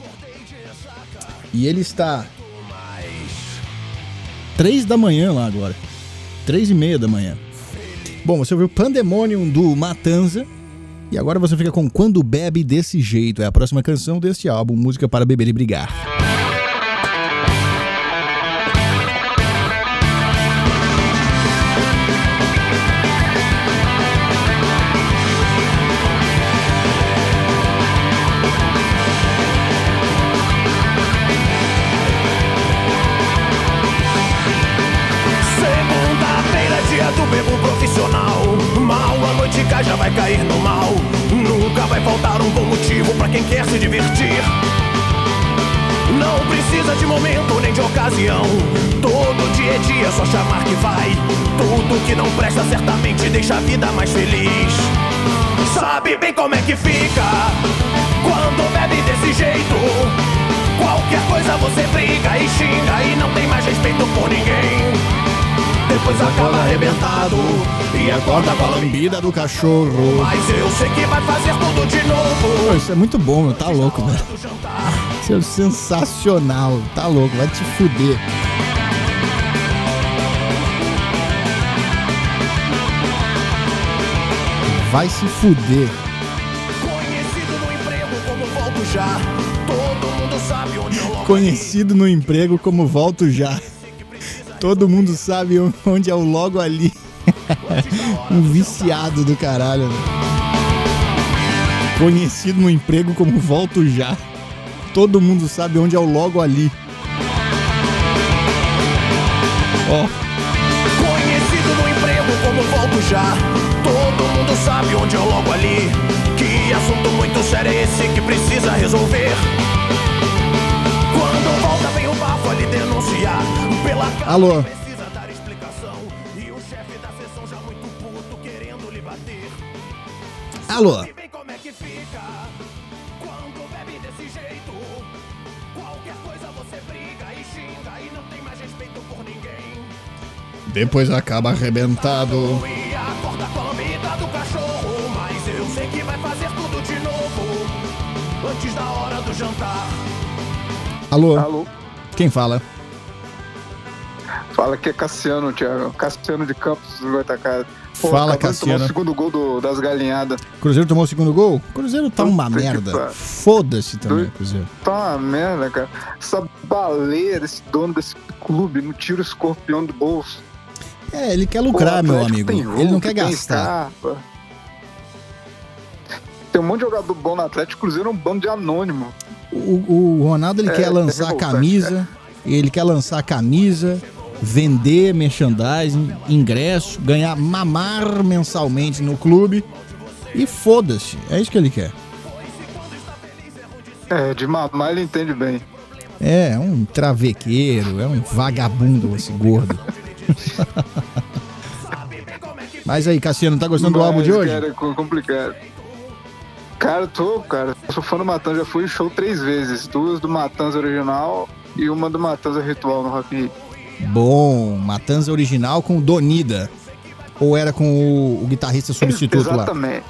Speaker 3: E ele está. Três da manhã lá agora. Três e meia da manhã. Bom, você ouviu Pandemonium do Matanza. E agora você fica com Quando Bebe Desse Jeito. É a próxima canção deste álbum, Música para Beber e Brigar.
Speaker 2: Segunda-feira, dia do bebo profissional. Mal, a noite cá já vai cair no mal. Nunca vai faltar um bom motivo pra quem quer se divertir. Não precisa de momento nem de ocasião. Todo dia é dia, só chamar que vai. Tudo que não presta certamente deixa a vida mais feliz. Sabe bem como é que fica quando bebe desse jeito. Qualquer coisa você briga e xinga e não tem mais respeito por ninguém. Depois acaba arrebentado e acorda com a lambida.
Speaker 3: Lambida do cachorro.
Speaker 2: Mas eu sei que vai fazer tudo de
Speaker 3: Pô,
Speaker 2: novo.
Speaker 3: isso é muito bom, meu. Tá louco, velho.
Speaker 2: Do jantar.
Speaker 3: Isso é sensacional. Tá louco, vai te fuder. Vai se fuder.
Speaker 2: Conhecido no emprego como volto já. Todo mundo sabe onde eu logo
Speaker 3: Conhecido no emprego como volto já. Todo mundo sabe onde é o logo ali. Um viciado do caralho, né? Conhecido no emprego como volto já. Todo mundo sabe onde é o logo ali. Ó.
Speaker 2: Conhecido no emprego como volto já. Todo mundo sabe onde é o logo ali. Que assunto muito sério é esse que precisa resolver? Quando volta vem o bafo ali denunciar. Pela cara
Speaker 3: Alô.
Speaker 2: precisa dar explicação. E o chefe da sessão já muito puto querendo lhe bater.
Speaker 3: Alô.
Speaker 2: E vem como é que fica quando bebe desse jeito. Qualquer coisa você briga e xinga e não tem mais respeito por ninguém.
Speaker 3: Depois acaba arrebentado.
Speaker 2: E acorda com a lambida do cachorro. Mas eu sei que vai fazer tudo de novo antes da hora do jantar.
Speaker 3: Alô.
Speaker 6: Alô?
Speaker 3: Quem fala?
Speaker 6: Fala que é Cassiano, Thiago. Cassiano de Campos do Goitacazes.
Speaker 3: Fala, Cassiano.
Speaker 6: O segundo gol do, das galinhadas.
Speaker 3: Cruzeiro tomou o segundo gol? Cruzeiro tá uma
Speaker 6: Puta que
Speaker 3: merda.
Speaker 6: pariu.
Speaker 3: Foda-se também,
Speaker 6: Doido.
Speaker 3: Cruzeiro.
Speaker 6: Tá uma merda, cara. Essa baleia desse dono desse clube não tira o escorpião do bolso.
Speaker 3: É, ele quer
Speaker 6: Pô,
Speaker 3: lucrar,
Speaker 6: o
Speaker 3: meu
Speaker 6: Atlético
Speaker 3: amigo.
Speaker 6: tem
Speaker 3: Ele não
Speaker 6: Hulk,
Speaker 3: quer
Speaker 6: tem
Speaker 3: gastar.
Speaker 6: Scarpa. Tem um monte de jogador bom no Atlético. Cruzeiro é um bando de anônimo.
Speaker 3: O, o Ronaldo, ele
Speaker 6: É,
Speaker 3: quer lançar a
Speaker 6: é revoltante,
Speaker 3: camisa. Ele quer lançar a camisa, vender merchandising, ingresso, ganhar, mamar mensalmente no clube. E foda-se. É isso que ele quer.
Speaker 6: É, de mamar ele entende bem.
Speaker 3: É, é um travequeiro, é um vagabundo esse gordo. Mas aí, Cassiano, tá gostando do
Speaker 6: Mas,
Speaker 3: álbum de hoje?
Speaker 6: Cara, é complicado. Cara, eu tô, cara. Eu sou fã do Matanza, já fui em show três vezes. Duas do Matanza original e uma do Matanza Ritual no Rock in Rio.
Speaker 3: Bom, Matanza original com o Donida. Ou era com o, o guitarrista substituto lá?
Speaker 6: Exatamente.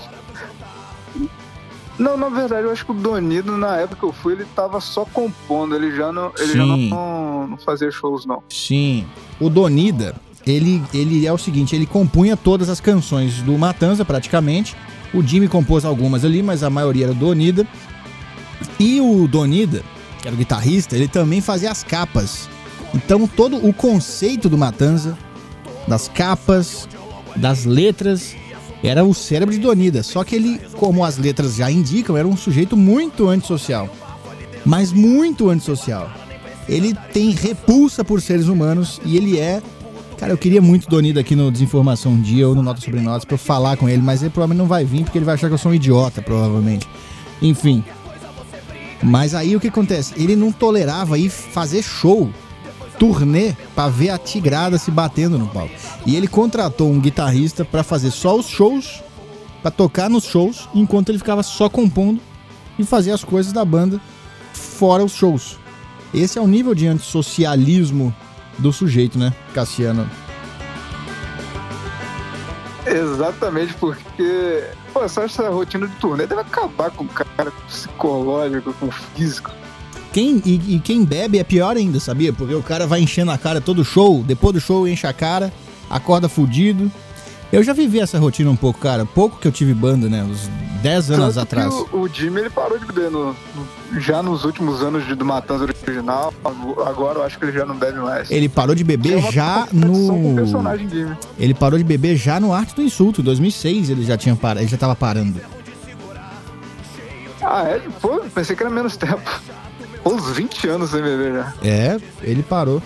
Speaker 6: Não, na verdade, eu acho que o Donido, na época que eu fui, ele tava só compondo. Ele já não, ele já não,
Speaker 3: Sim.
Speaker 6: não, não fazia shows, não.
Speaker 3: Sim. O Donida, ele, ele é o seguinte, ele compunha todas as canções do Matanza, praticamente. O Jimmy compôs algumas ali, mas a maioria era do Donida. E o Donida, que era o guitarrista, ele também fazia as capas. Então todo o conceito do Matanza, das capas, das letras, era o cérebro de Donida. Só que ele, como as letras já indicam, era um sujeito muito antissocial. Mas muito antissocial. Ele tem repulsa por seres humanos e ele é... Cara, eu queria muito Donida aqui no Desinformação um dia ou no Nota Sobre Notas pra eu falar com ele, mas ele provavelmente não vai vir porque ele vai achar que eu sou um idiota, provavelmente. Enfim. Mas aí o que acontece? Ele não tolerava ir fazer show, turnê, pra ver a tigrada se batendo no palco. E ele contratou um guitarrista pra fazer só os shows, pra tocar nos shows, enquanto ele ficava só compondo e fazer as coisas da banda fora os shows. Esse é o nível de antissocialismo do sujeito, né, Cassiano?
Speaker 6: Exatamente, porque... Pô, só essa rotina de turnê deve acabar com o cara, com o psicológico, com o físico.
Speaker 3: Quem, e, e quem bebe é pior ainda, sabia? Porque o cara vai enchendo a cara todo show, depois do show enche a cara, acorda fudido. Eu já vivi essa rotina um pouco, cara. Pouco que eu tive banda, né? Uns dez anos
Speaker 6: Tanto
Speaker 3: atrás.
Speaker 6: que O, o Jimmy, ele parou de beber no, no, já nos últimos anos de, do Matanza original. Agora eu acho que ele já não bebe mais.
Speaker 3: Ele parou de beber
Speaker 6: É uma
Speaker 3: já
Speaker 6: competição com o
Speaker 3: no...
Speaker 6: personagem Jimmy.
Speaker 3: Ele parou de beber já no Arte do Insulto. Em dois mil e seis ele já tinha parado, ele já tava parando.
Speaker 6: Ah, é? Pô, pensei que era menos tempo. Uns vinte anos sem beber já.
Speaker 3: É, ele parou.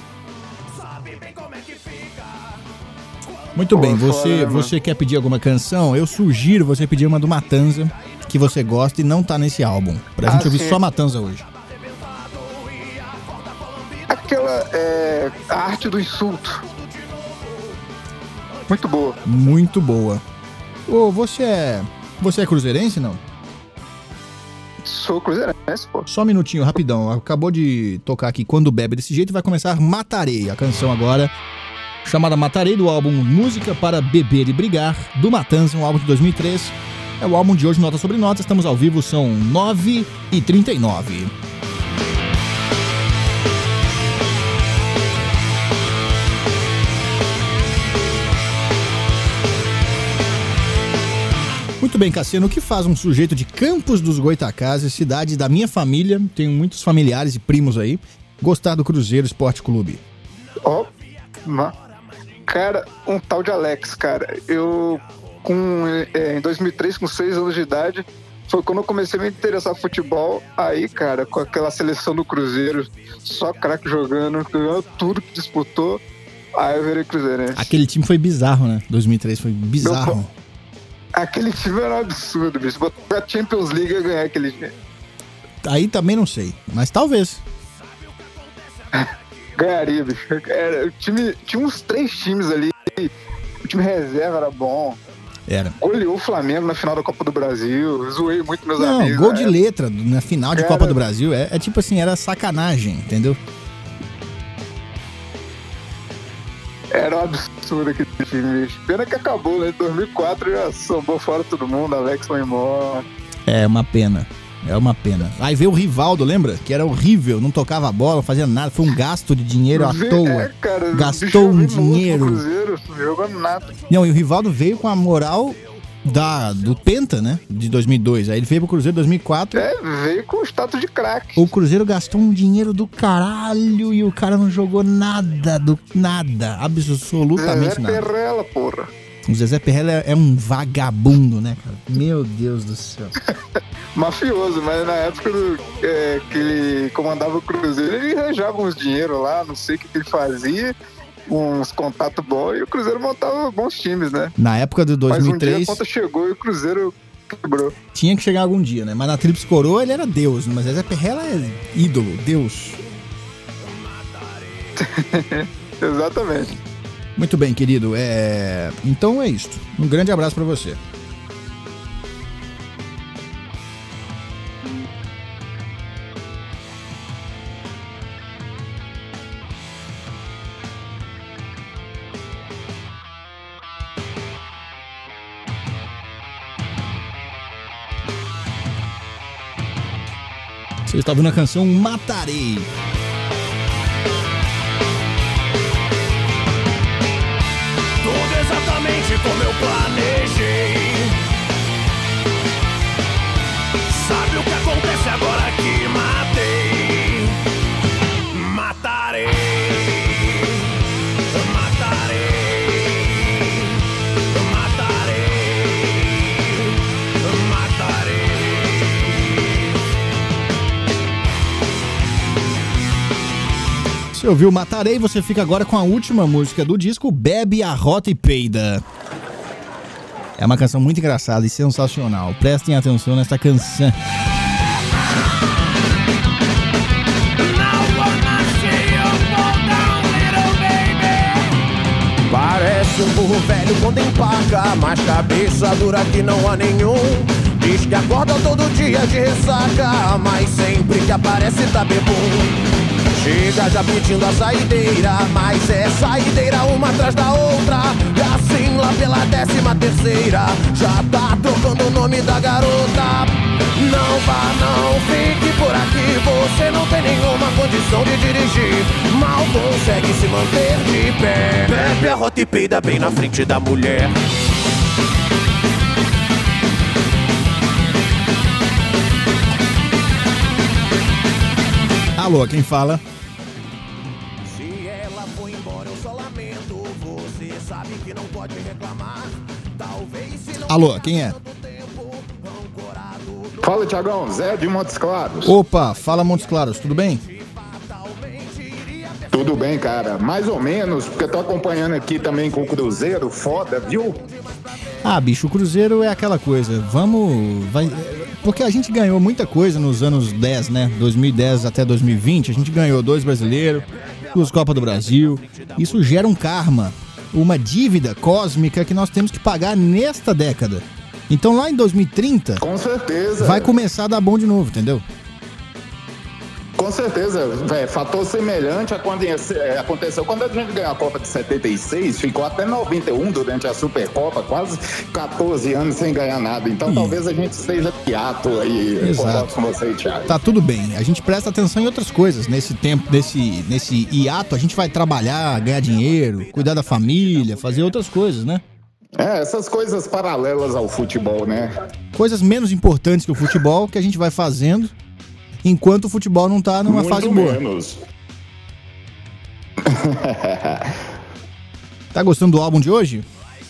Speaker 3: Muito
Speaker 6: Pô,
Speaker 3: bem,
Speaker 6: foda,
Speaker 3: você,
Speaker 6: né, mano?
Speaker 3: você quer pedir alguma canção? Eu sugiro você pedir uma do Matanza, que você gosta e não tá nesse álbum. Pra
Speaker 6: Ah,
Speaker 3: gente ouvir
Speaker 6: sim.
Speaker 3: só Matanza hoje.
Speaker 6: Aquela é a arte do insulto. Muito boa.
Speaker 3: Muito boa. Ô, você é. Você é cruzeirense, não?
Speaker 6: Sou cruzeirense, pô.
Speaker 3: Só um minutinho, rapidão. Acabou de tocar aqui Quando Bebe Desse Jeito, vai começar Matarei, a canção agora. Chamada Matarei, do álbum Música para Beber e Brigar, do Matanza, um álbum de dois mil e três. É o álbum de hoje, Nota Sobre Notas. Estamos ao vivo, são nove e trinta e nove. Muito bem, Cassiano, o que faz um sujeito de Campos dos Goitacazes, cidade da minha família, tenho muitos familiares e primos aí, gostar do Cruzeiro Esporte Clube?
Speaker 7: Ó, oh, cara, um tal de Alex, cara. Eu, com, é, em dois mil e três, com seis anos de idade, foi quando eu comecei a me interessar por futebol. Aí, cara, com aquela seleção do Cruzeiro, só craque jogando, ganhou tudo que disputou. Aí eu virei cruzeirense.
Speaker 3: Aquele time foi bizarro, né? dois mil e três foi bizarro.
Speaker 7: Meu, aquele time era um absurdo, bicho. Botar a Champions League e ganhar aquele time.
Speaker 3: Aí também não sei, mas talvez.
Speaker 7: Ganharia, bicho. Era, o time, tinha uns três times ali. O time reserva era bom.
Speaker 3: Era.
Speaker 7: Goleou o Flamengo na final da Copa do Brasil. Zoei muito meus
Speaker 3: não,
Speaker 7: amigos.
Speaker 3: Gol
Speaker 7: né?
Speaker 3: de letra na final de
Speaker 7: Cara...
Speaker 3: Copa do Brasil. É, é tipo assim, era sacanagem, entendeu?
Speaker 7: Era um absurdo aquele time, bicho. Pena que acabou, né? Em dois mil e quatro já sombou fora todo mundo, Alex foi embora.
Speaker 3: É uma pena. É uma pena. Aí veio o Rivaldo, lembra? Que era horrível, não tocava a bola, não fazia nada. Foi um gasto de dinheiro à
Speaker 7: Vê,
Speaker 3: toa.
Speaker 7: É, cara,
Speaker 3: gastou um dinheiro.
Speaker 7: Cruzeiro, não jogou nada.
Speaker 3: Não, e o Rivaldo veio com a moral da, do Penta, né? De dois mil e dois. Aí ele veio pro Cruzeiro em dois mil e quatro.
Speaker 7: É, veio com o status de craque.
Speaker 3: O Cruzeiro gastou um dinheiro do caralho e o cara não jogou nada, do nada. Absolutamente
Speaker 7: Zezé
Speaker 3: nada.
Speaker 7: Perrella, porra.
Speaker 3: O Zezé Perrella é, é um vagabundo, né, cara? Meu Deus do céu.
Speaker 7: Mafioso, mas na época do, é, que ele comandava o Cruzeiro, ele arranjava uns dinheiro lá, não sei o que, que ele fazia, uns contatos bons, e o Cruzeiro montava bons times, né?
Speaker 3: Na época do dois mil e três...
Speaker 7: Mas um dia a conta chegou e o Cruzeiro quebrou.
Speaker 3: Tinha que chegar algum dia, né? Mas na Tríplice Coroa ele era Deus, mas Zezé Perrella é ídolo, Deus.
Speaker 7: Exatamente.
Speaker 3: Muito bem, querido. É... Então é isso. Um grande abraço pra você. Você está ouvindo a canção Matarei.
Speaker 2: Tudo exatamente como eu planejei. Sabe o que acontece agora que matei? Matarei. Matarei. Matarei. Matarei.
Speaker 3: Você ouviu Matarei, você fica agora com a última música do disco, Bebe, Arrota e Peida. É uma canção muito engraçada e sensacional. Prestem atenção nessa canção.
Speaker 2: Parece um burro velho quando empaca, mas cabeça dura que não há nenhum. Diz que acorda todo dia de ressaca, mas sempre que aparece tá bebum. Chega já pedindo a saideira, mas é saideira uma atrás da outra. E assim lá pela décima terceira, já tá trocando o nome da garota. Não vá, não fique por aqui, você não tem nenhuma condição de dirigir. Mal consegue se manter de pé. Bebe, arrota e peida bem na frente da mulher.
Speaker 3: Alô, quem fala?
Speaker 2: Se ela foi embora, eu só lamento. Você sabe que não pode reclamar. Talvez se não.
Speaker 3: Alô, quem é?
Speaker 8: Fala, Thiagão, Zé de Montes Claros.
Speaker 3: Opa, fala Montes Claros, tudo bem?
Speaker 8: Tudo bem, cara, mais ou menos, porque eu tô acompanhando aqui também com o Cruzeiro, foda, viu?
Speaker 3: Ah, bicho, o Cruzeiro é aquela coisa, vamos... Vai, porque a gente ganhou muita coisa nos anos dez, né? dois mil e dez até dois mil e vinte, a gente ganhou dois brasileiros, duas Copas do Brasil. Isso gera um karma, uma dívida cósmica que nós temos que pagar nesta década. Então lá em dois mil e trinta...
Speaker 8: Com certeza.
Speaker 3: Vai começar a dar bom de novo, entendeu?
Speaker 8: Com certeza, véio, fator semelhante aconteceu quando a gente ganhou a Copa de setenta e seis, ficou até noventa e um durante a Supercopa, quase catorze anos sem ganhar nada. Então Sim. talvez a gente esteja piato aí, concordo com você, Thiago.
Speaker 3: Tá tudo bem, a gente presta atenção em outras coisas. Nesse tempo, nesse, nesse hiato, a gente vai trabalhar, ganhar dinheiro, cuidar da família, fazer outras coisas, né?
Speaker 8: É, essas coisas paralelas ao futebol, né?
Speaker 3: Coisas menos importantes que o futebol que a gente vai fazendo enquanto o futebol não tá numa
Speaker 8: Muito
Speaker 3: fase boa.
Speaker 8: menos.
Speaker 3: Tá gostando do álbum de hoje?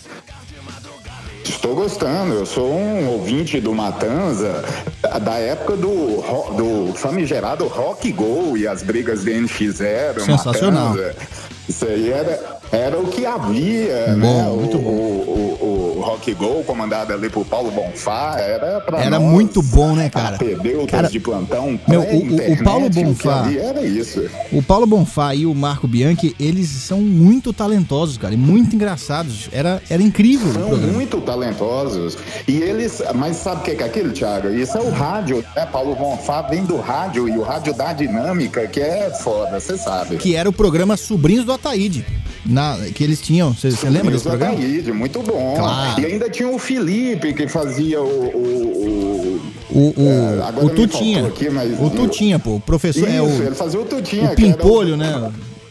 Speaker 8: Estou gostando, eu sou um ouvinte do Matanza da época do, do famigerado Rock Go e as brigas de N X zero.
Speaker 3: Sensacional.
Speaker 8: Matanza. Isso aí era, era o que havia,
Speaker 3: bom,
Speaker 8: né?
Speaker 3: muito
Speaker 8: o,
Speaker 3: bom.
Speaker 8: O, o, o Rock Go, comandado ali por Paulo Bonfá, era pra
Speaker 3: Era
Speaker 8: nós,
Speaker 3: muito bom, né, cara?
Speaker 8: Apedeutas
Speaker 3: Cara,
Speaker 8: de plantão,
Speaker 3: meu, o, o, o Paulo Bonfá,
Speaker 8: o que havia era isso.
Speaker 3: o Paulo Bonfá e o Marco Bianchi, eles são muito talentosos, cara, e muito engraçados. Era, era incrível o
Speaker 8: São
Speaker 3: programa.
Speaker 8: muito talentosos. E eles, mas sabe o que é aquilo, Thiago? Isso é o rádio, né? Paulo Bonfá vem do rádio e o rádio dá dinâmica, que é foda, você sabe.
Speaker 3: Que era o programa Sobrinhos do Ataíde, na, que eles tinham. Você lembra desse programa?
Speaker 8: Ataíde, muito bom.
Speaker 3: Claro.
Speaker 8: E ainda tinha o Felipe que fazia o. o,
Speaker 3: O, o,
Speaker 8: é, agora
Speaker 3: o
Speaker 8: me
Speaker 3: Tutinha.
Speaker 8: faltou aqui, mas-
Speaker 3: O Tutinha, pô. O professor.
Speaker 8: Isso,
Speaker 3: é o,
Speaker 8: ele fazia o Tutinha.
Speaker 3: o
Speaker 8: que era
Speaker 3: Pimpolho, né?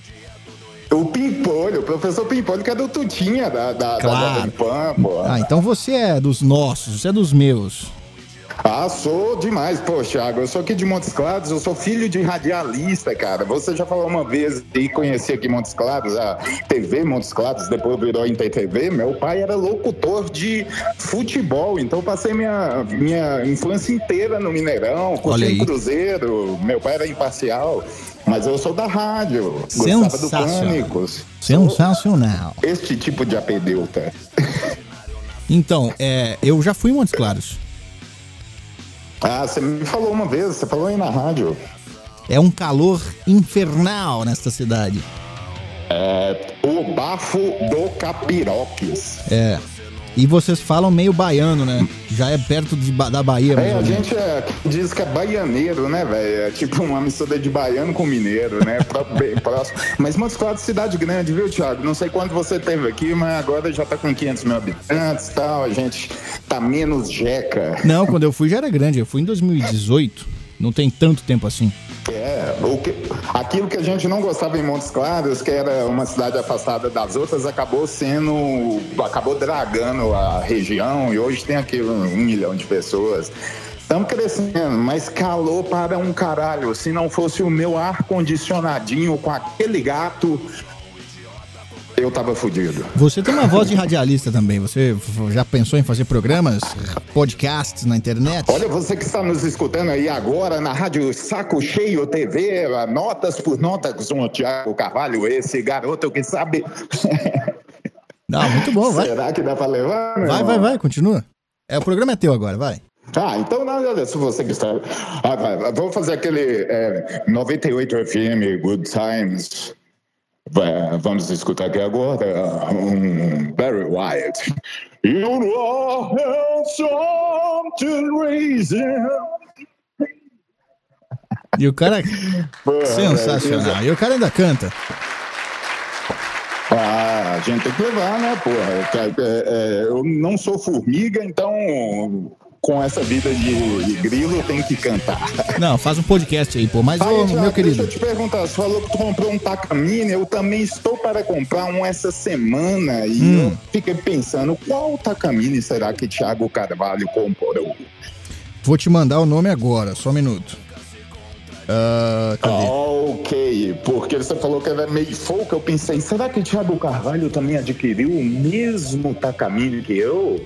Speaker 8: O Pimpolho, o professor Pimpolho, que é do Tutinha, da, da,
Speaker 3: Claro.
Speaker 8: da Jovem Pan, pô.
Speaker 3: Ah, então você é dos nossos, você é dos meus.
Speaker 8: Ah, sou demais. Pô, Thiago, eu sou aqui de Montes Claros, eu sou filho de radialista, cara. Você já falou uma vez e conheci aqui Montes Claros, a T V Montes Claros, depois virou Inter T V. Meu pai era locutor de futebol, então eu passei minha, minha infância inteira no Mineirão,
Speaker 3: Olha aí.
Speaker 8: curtindo Cruzeiro. Meu pai era imparcial, mas eu sou da rádio, gostava do
Speaker 3: Sensacional.
Speaker 8: Pânicos.
Speaker 3: Sensacional.
Speaker 8: Este tipo de apedeuta.
Speaker 3: Então, é, eu já fui em Montes Claros.
Speaker 8: Ah, você me falou uma vez, você falou aí na rádio.
Speaker 3: É um calor infernal nesta cidade.
Speaker 8: É, o bafo do Capiroques.
Speaker 3: É. E vocês falam meio baiano, né? Já é perto de, Ba- da Bahia, mais
Speaker 8: É,
Speaker 3: ou
Speaker 8: a
Speaker 3: menos.
Speaker 8: gente é, diz que é baianeiro, né, velho? É tipo uma mistura de baiano com mineiro, né? Pró- bem próximo. Mas Montes Claros, cidade grande, viu, Thiago? Não sei quanto você teve aqui, mas agora já tá com quinhentos mil habitantes e tal. A gente tá menos jeca.
Speaker 3: Não, quando eu fui já era grande. Eu fui em dois mil e dezoito. Não tem tanto tempo assim.
Speaker 8: É, o que, aquilo que a gente não gostava em Montes Claros, que era uma cidade afastada das outras, acabou sendo, acabou dragando a região e hoje tem aqui um, um milhão de pessoas. Estamos crescendo, mas calor para um caralho. Se não fosse o meu ar-condicionadinho com aquele gato, eu tava fudido.
Speaker 3: Você tem uma voz de radialista também. Você já pensou em fazer programas, podcasts na internet?
Speaker 8: Olha, você que está nos escutando aí agora na Rádio Saco Cheio T V, notas por notas com o Thiago Carvalho, esse garoto que sabe.
Speaker 3: Não, muito bom, vai.
Speaker 8: Será que dá pra levar? meu
Speaker 3: Vai,
Speaker 8: irmão?
Speaker 3: vai, vai, continua. É, o programa é teu agora, vai.
Speaker 8: Ah, então, não, olha, se você que está. Ah, vai, vai, vou fazer aquele é, noventa e oito F M, Good Times. Vai, vamos escutar aqui agora um Barry White. You know something reason.
Speaker 3: E o cara.
Speaker 8: Porra,
Speaker 3: Sensacional.
Speaker 8: velho,
Speaker 3: E o cara ainda canta.
Speaker 8: Ah, a gente tem que levar, né, porra? É, é, eu não sou formiga, então com essa vida de, de grilo eu tenho que cantar.
Speaker 3: Não, faz um podcast aí, pô. Mas,
Speaker 8: Aí,
Speaker 3: ô,
Speaker 8: Thiago,
Speaker 3: meu querido.
Speaker 8: deixa eu te perguntar, você falou que tu comprou um Takamine, eu também estou para comprar um essa semana e
Speaker 3: Hum.
Speaker 8: eu fiquei pensando, qual Takamine será que Thiago Carvalho comprou?
Speaker 3: Vou te mandar o nome agora, só um minuto. Ah, cadê?
Speaker 8: Ok, porque você falou que era meio folk, eu pensei, será que Thiago Carvalho também adquiriu o mesmo Takamine que eu?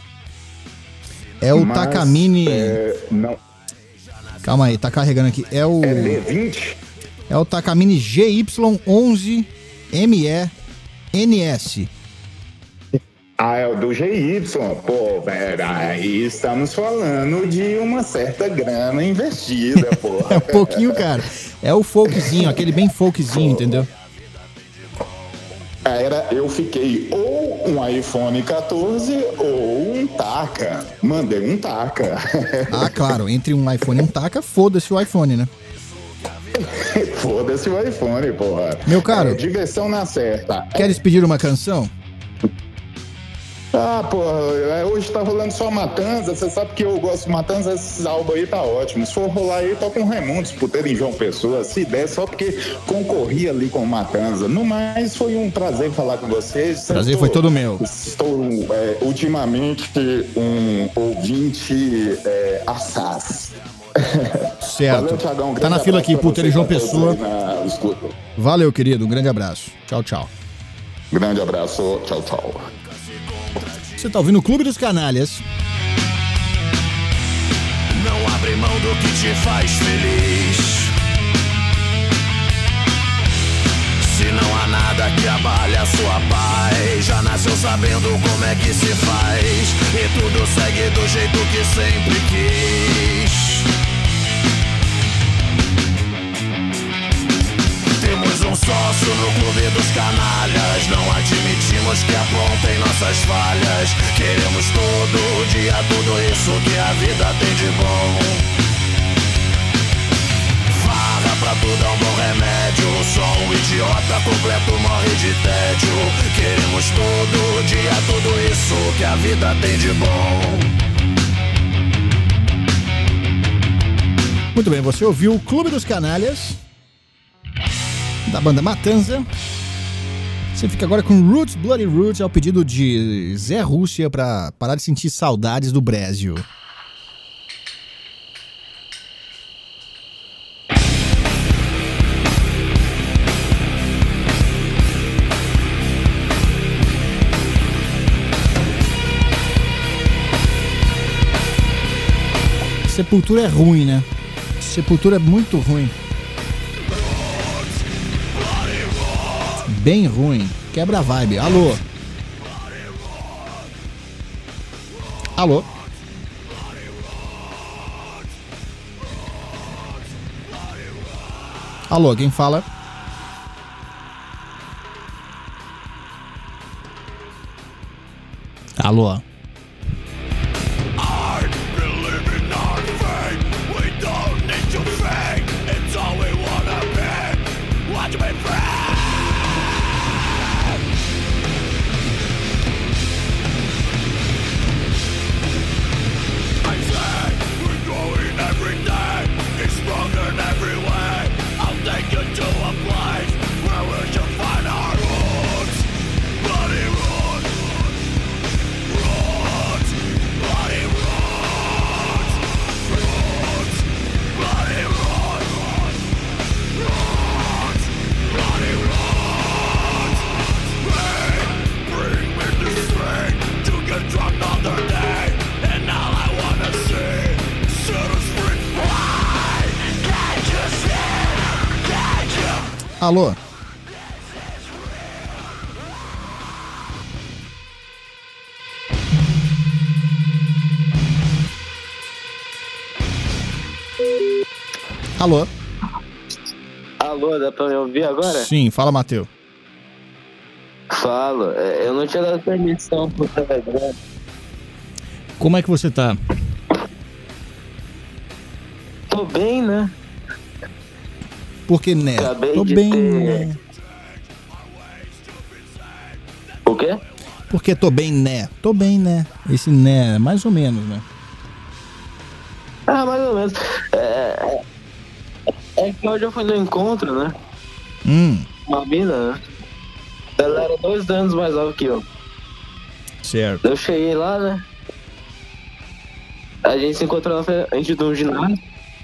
Speaker 3: É o
Speaker 8: Mas,
Speaker 3: Takamine.
Speaker 8: É, não,
Speaker 3: Calma aí, tá carregando aqui. É o.
Speaker 8: é D vinte?
Speaker 3: É o Takamine G Y onze M E N S.
Speaker 8: Ah, é o do G Y. Pô, velho, aí estamos falando de uma certa grana investida, pô.
Speaker 3: É um pouquinho, cara. É o folkzinho, aquele bem folkzinho, entendeu?
Speaker 8: Era, eu fiquei ou um iPhone quatorze ou um Taka. Mandei um Taka.
Speaker 3: Ah, claro, entre um iPhone e um Taka, foda-se o iPhone, né?
Speaker 8: Foda-se o iPhone, porra.
Speaker 3: Meu caro.
Speaker 8: É, diversão na certa.
Speaker 3: Queres pedir uma canção?
Speaker 8: Ah, pô, hoje tá rolando só Matanza, você sabe que eu gosto de Matanza, esse álbum aí tá ótimo. Se for rolar aí, toca um Raimundos, puteiro em João Pessoa, se der, só porque concorri ali com Matanza. No mais, foi um prazer falar com vocês.
Speaker 3: Prazer
Speaker 8: Estou-
Speaker 3: foi todo meu.
Speaker 8: Estou, é, ultimamente, um ouvinte é, assaz.
Speaker 3: Certo.
Speaker 8: Valeu, Thiagão. Um
Speaker 3: Tá na
Speaker 8: grande
Speaker 3: fila
Speaker 8: abraço
Speaker 3: aqui,
Speaker 8: pra
Speaker 3: Puter
Speaker 8: você
Speaker 3: e João
Speaker 8: e pra todos
Speaker 3: Pessoa.
Speaker 8: aí na escuta.
Speaker 3: Valeu, querido. Um grande abraço. Tchau, tchau.
Speaker 8: Grande abraço. Tchau, tchau.
Speaker 3: Você tá ouvindo o Clube dos Canalhas.
Speaker 2: Não abre mão do que te faz feliz. Se não há nada que abale a sua paz, já nasceu sabendo como é que se faz, e tudo segue do jeito que sempre quis. Temos um sócio no Clube dos Canalhas, não admitimos que apontem nossas falhas. Queremos todo dia tudo isso que a vida tem de bom. Farra pra tudo é um bom remédio, só um idiota completo morre de tédio. Queremos todo dia tudo isso que a vida tem de bom.
Speaker 3: Muito bem, você ouviu o Clube dos Canalhas, da banda Matanza. Você fica agora com Roots, Bloody Roots, ao pedido de Zé Rússia pra parar de sentir saudades do Brasil. Sepultura é ruim, né? Sepultura é muito ruim. Bem ruim. Quebra a vibe. Alô? Alô? Alô, quem fala? Alô? Alô? Alô?
Speaker 5: Alô, dá pra me ouvir agora?
Speaker 3: Sim, fala, Matheus.
Speaker 5: Falo, eu não tinha dado permissão pro Telegram.
Speaker 3: Como é que você tá?
Speaker 5: Tô bem, né?
Speaker 3: Porque, né?
Speaker 5: Acabei
Speaker 3: Tô
Speaker 5: de
Speaker 3: bem,
Speaker 5: ter-
Speaker 3: né?
Speaker 5: O quê?
Speaker 3: Porque tô bem, né? Tô bem, né? Esse né, mais ou menos, né?
Speaker 5: Ah, mais ou menos. É, é que hoje eu fui no encontro, né?
Speaker 3: Hum,
Speaker 5: Uma mina, né? Ela era dois anos mais nova que eu.
Speaker 3: certo.
Speaker 5: Eu cheguei lá, né? A gente se encontrou na frente de um ginásio.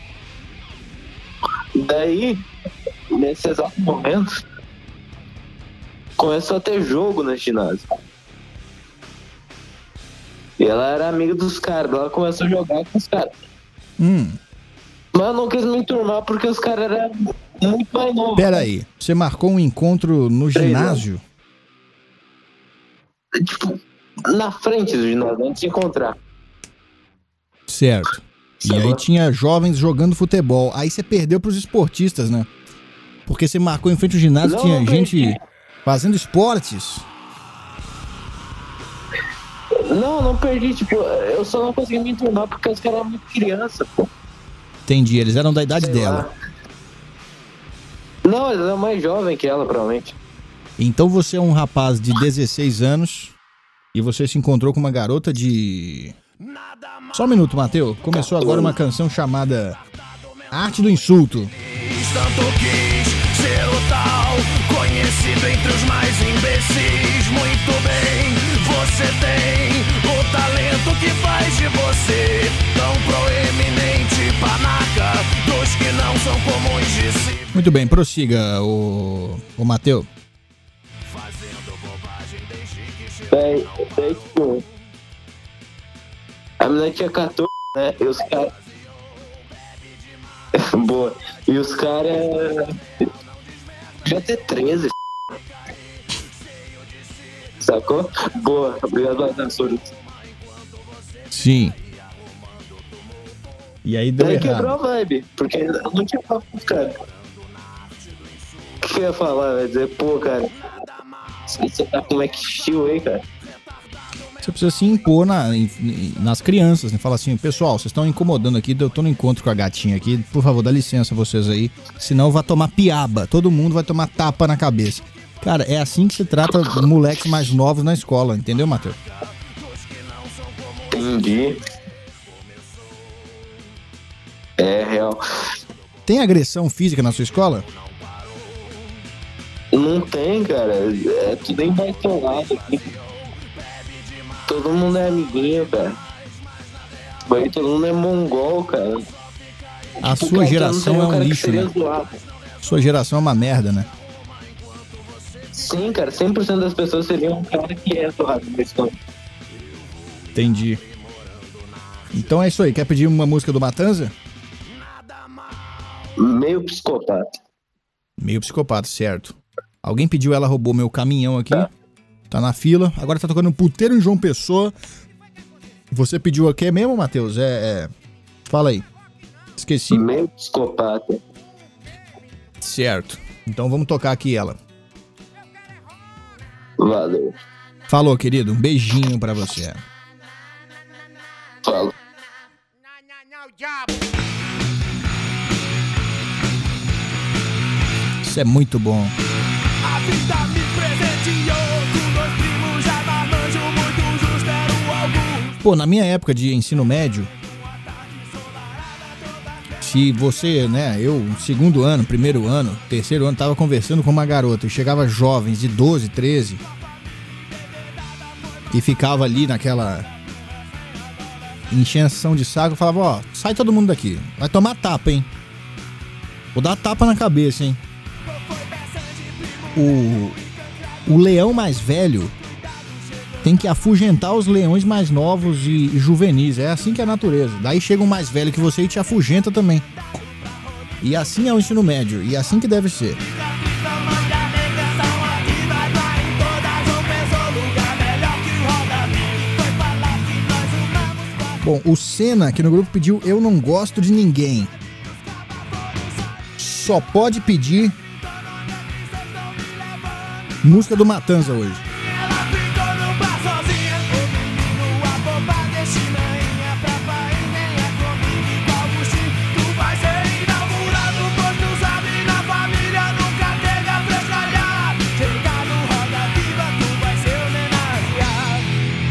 Speaker 5: Daí, nesse exato momento, começou a ter jogo nesse ginásio. E ela era amiga dos caras, ela começou a jogar com os caras.
Speaker 3: Hum,
Speaker 5: Mas eu não quis me enturmar porque os caras eram muito mais novos.
Speaker 3: pera aí. Você marcou um encontro no ginásio?
Speaker 5: Tipo, na frente do ginásio, antes de encontrar.
Speaker 3: Certo. E aí tinha jovens jogando futebol. Aí você perdeu pros esportistas, né? Porque você marcou em frente ao ginásio,
Speaker 5: Não,
Speaker 3: tinha
Speaker 5: não
Speaker 3: gente
Speaker 5: perdi.
Speaker 3: fazendo esportes.
Speaker 5: Não, não perdi, tipo, eu só não consegui me enturmar porque os caras eram muito criança, pô.
Speaker 3: Entendi, eles eram da idade
Speaker 5: Sei
Speaker 3: dela.
Speaker 5: lá. Não, eles eram mais jovens que ela, provavelmente.
Speaker 3: Então você é um rapaz de dezesseis anos e você se encontrou com uma garota de... Só um minuto, Matheus. Começou agora uma canção chamada Arte do Insulto.
Speaker 2: Tanto quis ser o tal, conhecido entre os mais imbecis. Muito bem, você tem o talento que faz de você tão proeminente, panaca. são comuns de si.
Speaker 3: Muito bem, prossiga, o, o Matheus.
Speaker 5: Daí, daí, tipo, a menina tinha quatorze, né? E os caras. Boa. E os caras. Já ter treze. Sacou? Boa. Obrigado, Adasura.
Speaker 3: Sim. E aí deu
Speaker 5: Daí
Speaker 3: errado.
Speaker 5: quebrou a vibe, porque eu não tinha papo com os caras. O que eu ia falar? Eu ia dizer, pô, cara, você tá com Mac Steel aí, cara?
Speaker 3: Você precisa se impor na, em- nas crianças, né? Fala assim, pessoal, vocês estão incomodando aqui, eu tô no encontro com a gatinha aqui, por favor, dá licença vocês aí, senão vai tomar piaba, todo mundo vai tomar tapa na cabeça. Cara, é assim que se trata moleques mais novos na escola, entendeu, Matheus?
Speaker 5: Entendi. É real.
Speaker 3: Tem agressão física na sua escola?
Speaker 5: Não tem, cara. É tudo embaixolado aqui. Todo mundo é amiguinho, cara. Aí todo mundo é mongol, cara.
Speaker 3: A
Speaker 5: Tipo,
Speaker 3: sua
Speaker 5: cara,
Speaker 3: geração
Speaker 5: não
Speaker 3: é
Speaker 5: tem
Speaker 3: um
Speaker 5: cara que
Speaker 3: lixo,
Speaker 5: seria
Speaker 3: né?
Speaker 5: zoado.
Speaker 3: Sua geração é uma merda, né?
Speaker 5: Sim, cara. cem por cento das pessoas seriam um cara que é zoado na escola.
Speaker 3: Entendi. Então é isso aí, quer pedir uma música do Matanza?
Speaker 5: Meio psicopata.
Speaker 3: Meio psicopata, certo. Alguém pediu Ela Roubou Meu Caminhão aqui. Tá na fila. Agora tá tocando um Puteiro em João Pessoa. Você pediu o quê mesmo, Matheus? É, é... Fala aí. Esqueci.
Speaker 5: Meio psicopata.
Speaker 3: Certo. Então vamos tocar aqui ela.
Speaker 5: Valeu.
Speaker 3: Falou, querido. Um beijinho pra você.
Speaker 5: Fala.
Speaker 3: Isso é muito bom.
Speaker 2: A vida me presenteou com dois primos já marmanjo, muito justo era o Augusto.
Speaker 3: Pô, na minha época de ensino médio, se você, né, eu, segundo ano, primeiro ano, terceiro ano, tava conversando com uma garota e chegava jovens de doze, treze e ficava ali naquela encheção de saco, eu falava, ó, sai todo mundo daqui, vai tomar tapa, hein? Vou dar tapa na cabeça, hein? O, o leão mais velho tem que afugentar os leões mais novos e juvenis. É assim que é a natureza. Daí chega um mais velho que você e te afugenta também. E assim é o ensino médio. E assim que deve ser. Bom, o Senna aqui no grupo pediu Eu Não Gosto de Ninguém. Só pode pedir música do Matanza hoje.
Speaker 2: Ela ficou no bar sozinha, o menino a boba deixa manhã pra pai, nem é comigo igual o Chico. Tu vai ser inaugurado, pois tu sabe, na família nunca teve a frescalhar. Chegar no Roda Viva, tu vai ser homenageado.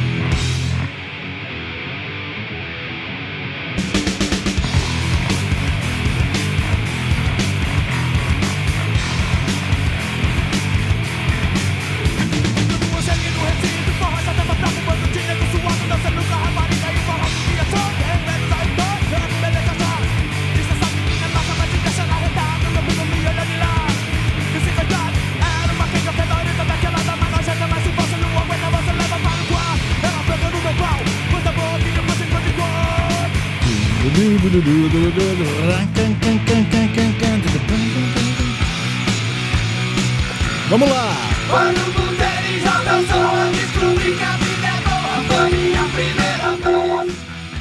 Speaker 3: Vamos lá!
Speaker 2: Quando o puteiro joga o som, eu descobri que a vida é boa, foi minha primeira vez.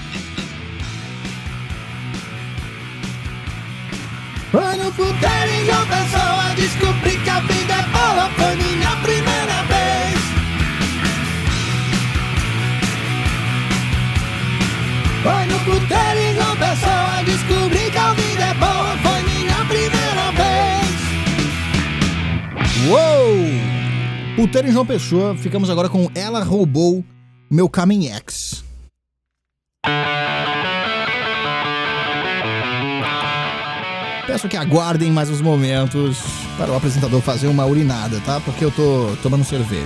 Speaker 3: Foi no puteiro em João Pessoa, descobri que a vida é boa, foi minha primeira vez. Foi no puteiro em João Pessoa, descobri que a vida é boa, foi minha primeira vez. Uou! Puteiro em João Pessoa, ficamos agora com Ela Roubou Meu Caminhex. Peço que aguardem mais uns momentos para o apresentador fazer uma urinada, tá? Porque eu tô tomando cerveja.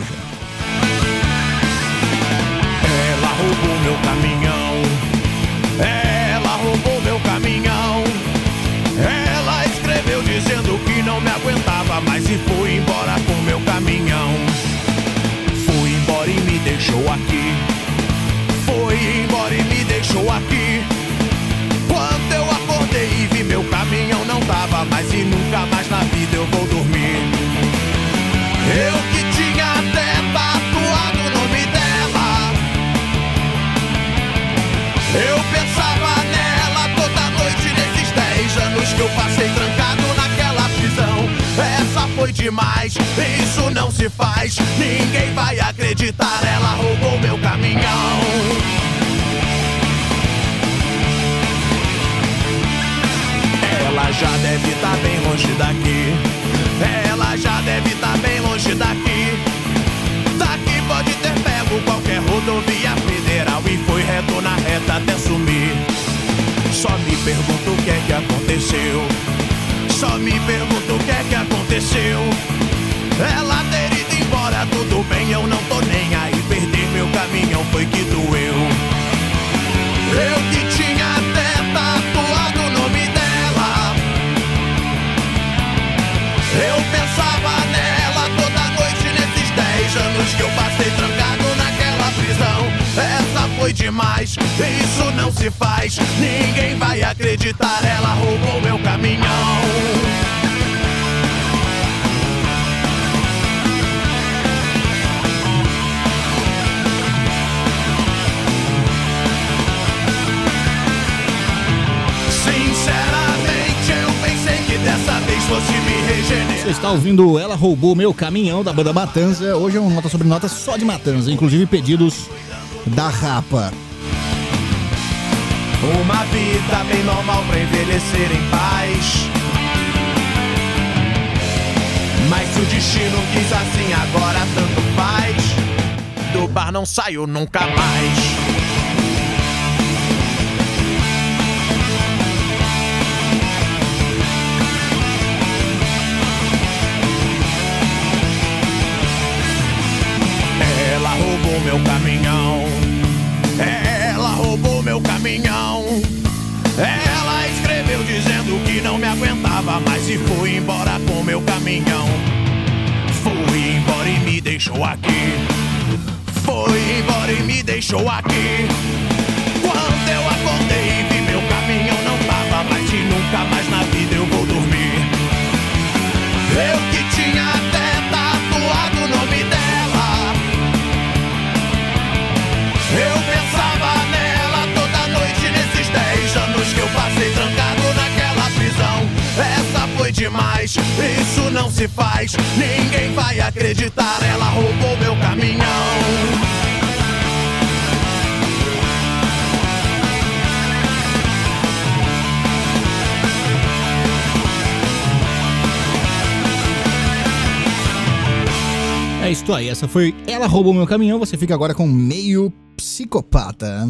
Speaker 2: Ela roubou meu caminhão. Ela roubou meu caminhão. Ela caminhão. Foi embora e me deixou aqui. Foi embora e me deixou aqui. Quando eu acordei e vi meu caminhão não tava mais, e nunca mais na vida eu vou dormir. Eu que tinha até tatuado o nome dela, eu pensava nela toda noite nesses dez anos que eu passei trancado naquela prisão. Essa foi demais, isso não se faz, ninguém vai acreditar, ela roubou meu caminhão. Ela já deve estar bem longe daqui. Ela já deve estar bem longe daqui. Daqui pode ter pego qualquer rodovia federal e foi reto na reta até sumir. Só me pergunto o que é que aconteceu. Só me pergunto o que é que aconteceu. Ela ter ido embora, tudo bem, eu não tô nem aí. Perder meu caminhão foi que doeu. Eu que tinha até tatuado o nome dela, eu pensava nela toda noite nesses dez anos que eu passei trancado naquela prisão. Essa foi demais, isso não se faz, ninguém vai acreditar, ela roubou meu caminhão. Dessa vez fosse me regenerar.
Speaker 3: Você está ouvindo Ela Roubou Meu Caminhão, da banda Matanza. Hoje é uma nota sobre nota só de Matanza, inclusive pedidos da Rapa.
Speaker 2: Uma vida bem normal pra envelhecer em paz, mas se o destino quis assim, agora tanto faz. Do bar não saio nunca mais. Ela roubou meu caminhão. Ela roubou meu caminhão. Ela escreveu dizendo que não me aguentava mais e foi embora com meu caminhão. Foi embora e me deixou aqui. Foi embora e me deixou aqui. Quando eu acordei e vi meu caminhão não tava mais, e nunca mais na vida eu vou dormir. Eu que tinha até tatuado o nome dela, eu pensava nela toda noite nesses dez anos que eu passei trancado naquela prisão. Essa foi demais, isso não se faz, ninguém vai acreditar, ela roubou meu caminhão.
Speaker 3: É isso aí, essa foi Ela Roubou Meu Caminhão. Você fica agora com Meio Psicopata.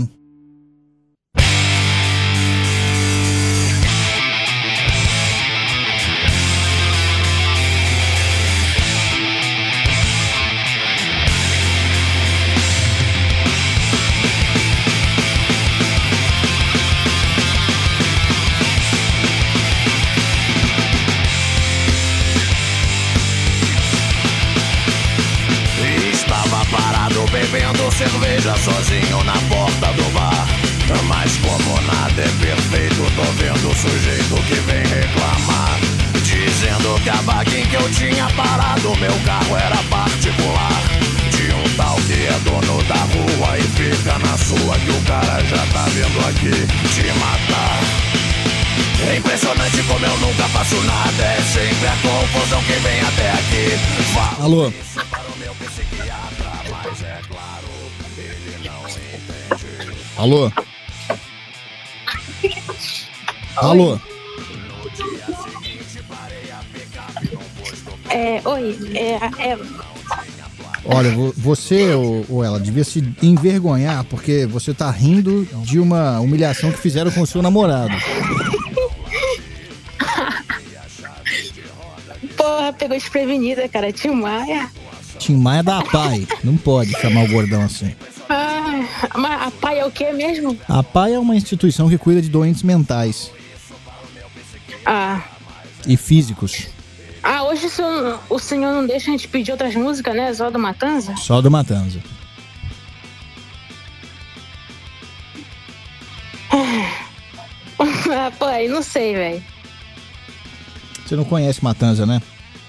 Speaker 2: Bebendo cerveja sozinho na porta do bar, mas como nada é perfeito, tô vendo o sujeito que vem reclamar, dizendo que a vaga em que eu tinha parado meu carro era particular, de um tal que é dono da rua e fica na sua, que o cara já tá vindo aqui te matar. É impressionante como eu nunca faço nada, é sempre a confusão que vem até aqui. Fala.
Speaker 3: Alô? Alô? Alô?
Speaker 9: É, oi, é, é...
Speaker 3: Olha, você, ou, ou ela, devia se envergonhar porque você tá rindo de uma humilhação que fizeram com o seu namorado.
Speaker 9: Porra, pegou desprevenida, cara. Tim Maia.
Speaker 3: Tim Maia da A P A I. Não pode chamar o gordão assim.
Speaker 9: Ah, mas a P A I é o que mesmo?
Speaker 3: A P A I é uma instituição que cuida de doentes mentais.
Speaker 9: Ah.
Speaker 3: E físicos.
Speaker 9: Ah, hoje se eu- o senhor não deixa a gente pedir outras músicas, né? Só do Matanza?
Speaker 3: Só do Matanza.
Speaker 9: Ah, pô, aí não sei, velho.
Speaker 3: Você não conhece Matanza, né?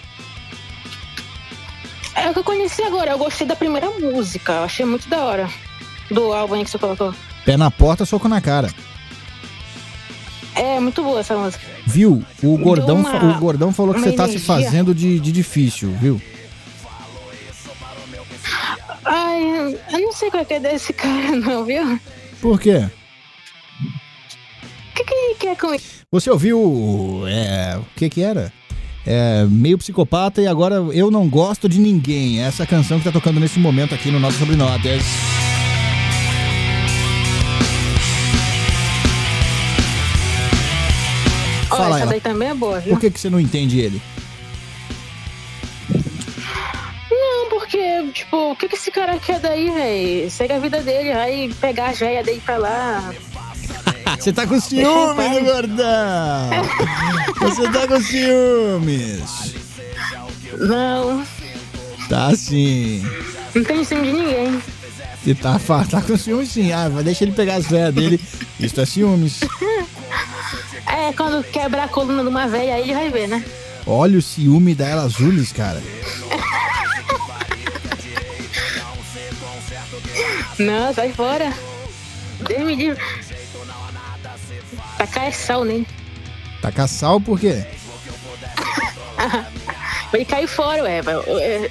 Speaker 9: É o que eu conheci agora. Eu gostei da primeira música. Eu achei muito da hora. Do álbum aí que você colocou.
Speaker 3: Pé na porta, soco na cara.
Speaker 9: É, muito boa essa música.
Speaker 3: Viu? O Gordão,
Speaker 9: uma-
Speaker 3: fa- o Gordão falou que
Speaker 9: uma
Speaker 3: você tá se
Speaker 9: energia.
Speaker 3: fazendo de, de difícil, viu?
Speaker 9: Ai, eu não sei qual que é desse cara, não, viu?
Speaker 3: Por quê?
Speaker 9: O que, que ele quer com isso?
Speaker 3: Você ouviu, é, o que que era? É, meio psicopata e agora eu não gosto de ninguém. Essa é a canção que tá tocando nesse momento aqui no nosso Sobrenotas.
Speaker 9: Ó,
Speaker 3: Fala
Speaker 9: essa
Speaker 3: ela.
Speaker 9: daí também é boa, viu?
Speaker 3: Por que que você não entende ele?
Speaker 9: Não, porque, tipo, o que, que esse cara quer daí, velho? Segue a vida dele, vai pegar a joia dele pra lá.
Speaker 3: Você tá com ciúmes, Gordão! Você tá com ciúmes!
Speaker 9: Não,
Speaker 3: Tá sim.
Speaker 9: não tem ciúme de ninguém.
Speaker 3: E tá, fa- tá com ciúmes sim. Ah, vai deixa ele pegar as velhas dele. Isso é ciúmes.
Speaker 9: É, quando quebrar a coluna de uma velha, aí ele vai ver, né?
Speaker 3: Olha o ciúme da Ela Azulis, cara.
Speaker 9: Não, sai fora. Deus me livre. Tacar é sal nele.
Speaker 3: Tacar sal por quê?
Speaker 9: Ele caiu fora, ué. É,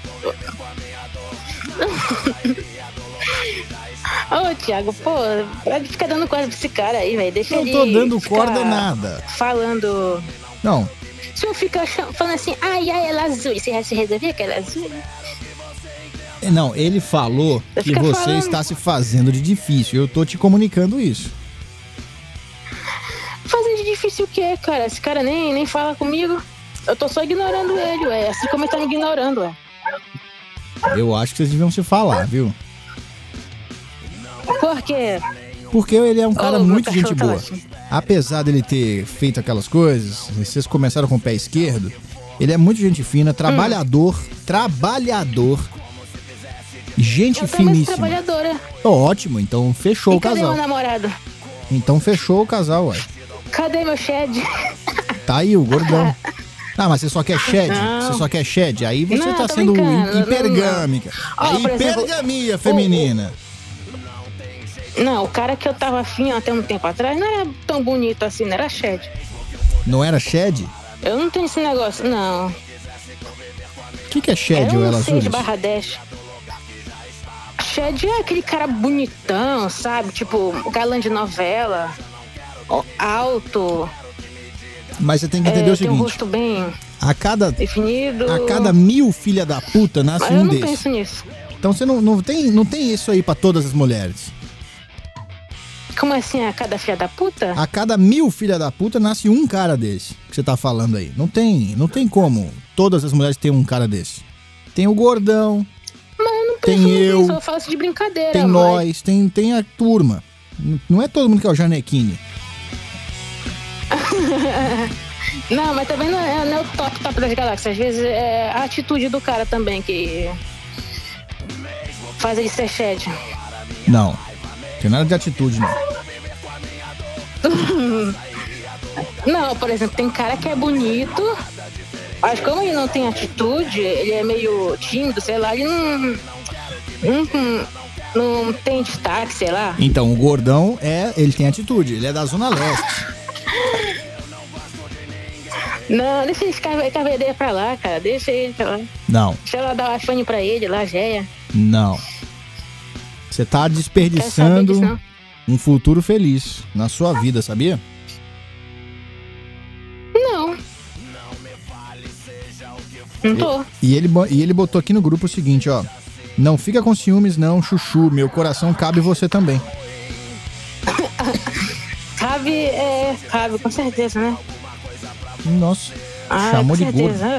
Speaker 9: Ô, Thiago, pô, pode ficar dando corda pra esse cara aí, velho. Deixa
Speaker 3: Não
Speaker 9: ele.
Speaker 3: tô dando
Speaker 9: ficar
Speaker 3: corda nada.
Speaker 9: Falando.
Speaker 3: Não.
Speaker 9: Se eu ficar cham- falando assim, ai, ai, ela azul, você já se resolveu aquela azul?
Speaker 3: Não, ele falou
Speaker 9: Vai
Speaker 3: que
Speaker 9: ficar
Speaker 3: você
Speaker 9: falando.
Speaker 3: está se fazendo de difícil. Eu tô te comunicando isso.
Speaker 9: Fazendo de difícil o quê, cara? Esse cara nem, nem fala comigo. Eu tô só ignorando ele, ué. Assim como ele tá me ignorando, ué.
Speaker 3: Eu acho que vocês deviam se falar, viu?
Speaker 9: Por quê?
Speaker 3: Porque ele é um cara
Speaker 9: Ô, meu
Speaker 3: muito
Speaker 9: cachorro
Speaker 3: gente
Speaker 9: tá
Speaker 3: boa.
Speaker 9: latindo.
Speaker 3: Apesar dele ter feito aquelas coisas, vocês começaram com o pé esquerdo, ele é muito gente fina, trabalhador, trabalhador, gente
Speaker 9: Eu também sou
Speaker 3: finíssima.
Speaker 9: trabalhadora.
Speaker 3: Ótimo, então fechou
Speaker 9: E
Speaker 3: o
Speaker 9: cadê
Speaker 3: casal.
Speaker 9: meu namorado?
Speaker 3: Então fechou o casal, ué.
Speaker 9: Cadê meu shed?
Speaker 3: Tá aí o gordão. Ah, mas você só quer shed?
Speaker 9: Não.
Speaker 3: Você só quer shed? Aí você
Speaker 9: Não,
Speaker 3: tá
Speaker 9: tô
Speaker 3: sendo
Speaker 9: brincando,
Speaker 3: hipergâmica.
Speaker 9: não, não. Ó,
Speaker 3: A
Speaker 9: por exemplo,
Speaker 3: hipergamia feminina.
Speaker 9: Não, o cara que eu tava afim até um tempo atrás não era tão bonito assim, não era shed.
Speaker 3: Não era shed?
Speaker 9: Eu não tenho esse negócio, não.
Speaker 3: O que, que é shed,
Speaker 9: Era
Speaker 3: ou
Speaker 9: um
Speaker 3: ela
Speaker 9: seis
Speaker 3: azul?
Speaker 9: barra dez. Shed é aquele cara bonitão, sabe? Tipo, galã de novela, ó, alto,
Speaker 3: Mas você tem que
Speaker 9: é,
Speaker 3: entender o
Speaker 9: tem um
Speaker 3: seguinte:
Speaker 9: rosto bem
Speaker 3: a cada,
Speaker 9: definido.
Speaker 3: a cada mil filha da puta nasce
Speaker 9: Mas eu
Speaker 3: um
Speaker 9: não
Speaker 3: desse.
Speaker 9: penso nisso.
Speaker 3: Então você não, não, tem, não tem isso aí pra todas as mulheres.
Speaker 9: Como assim, a cada filha da puta?
Speaker 3: A cada mil filha da puta nasce um cara desse que você tá falando aí. Não tem, não tem como todas as mulheres terem um cara desse. Tem o gordão,
Speaker 9: Mas eu não
Speaker 3: tem
Speaker 9: penso
Speaker 3: eu,
Speaker 9: nisso, eu falo isso de brincadeira.
Speaker 3: tem
Speaker 9: mas-
Speaker 3: nós, tem, tem a turma. N- Não é todo mundo que é o Janequine.
Speaker 9: Não, mas também não é, não é o top top das galáxias. Às vezes é a atitude do cara também que faz ele ser shed.
Speaker 3: Não, tem nada de atitude, não.
Speaker 9: Não, por exemplo, tem cara que é bonito, mas como ele não tem atitude, ele é meio tímido, sei lá, ele não, não, não tem destaque, sei lá.
Speaker 3: Então, o gordão, é, ele tem atitude, ele é da Zona Leste.
Speaker 9: Não, deixa esse cavedeira pra lá, cara, deixa ele pra lá.
Speaker 3: Não,
Speaker 9: Deixa ela dar uma fone pra ele lá, Géia.
Speaker 3: não. Você tá
Speaker 9: Quero saber
Speaker 3: desperdiçando
Speaker 9: disso, não.
Speaker 3: um futuro feliz na sua vida, sabia?
Speaker 9: Não. Não tô.
Speaker 3: E ele, bo- e ele botou aqui no grupo o seguinte, ó. Não fica com ciúmes não, chuchu, meu coração cabe você também.
Speaker 9: Cabe, é, cabe, com certeza, né?
Speaker 3: Nossa,
Speaker 9: Ah,
Speaker 3: chamou
Speaker 9: com
Speaker 3: de gordo.
Speaker 9: certeza.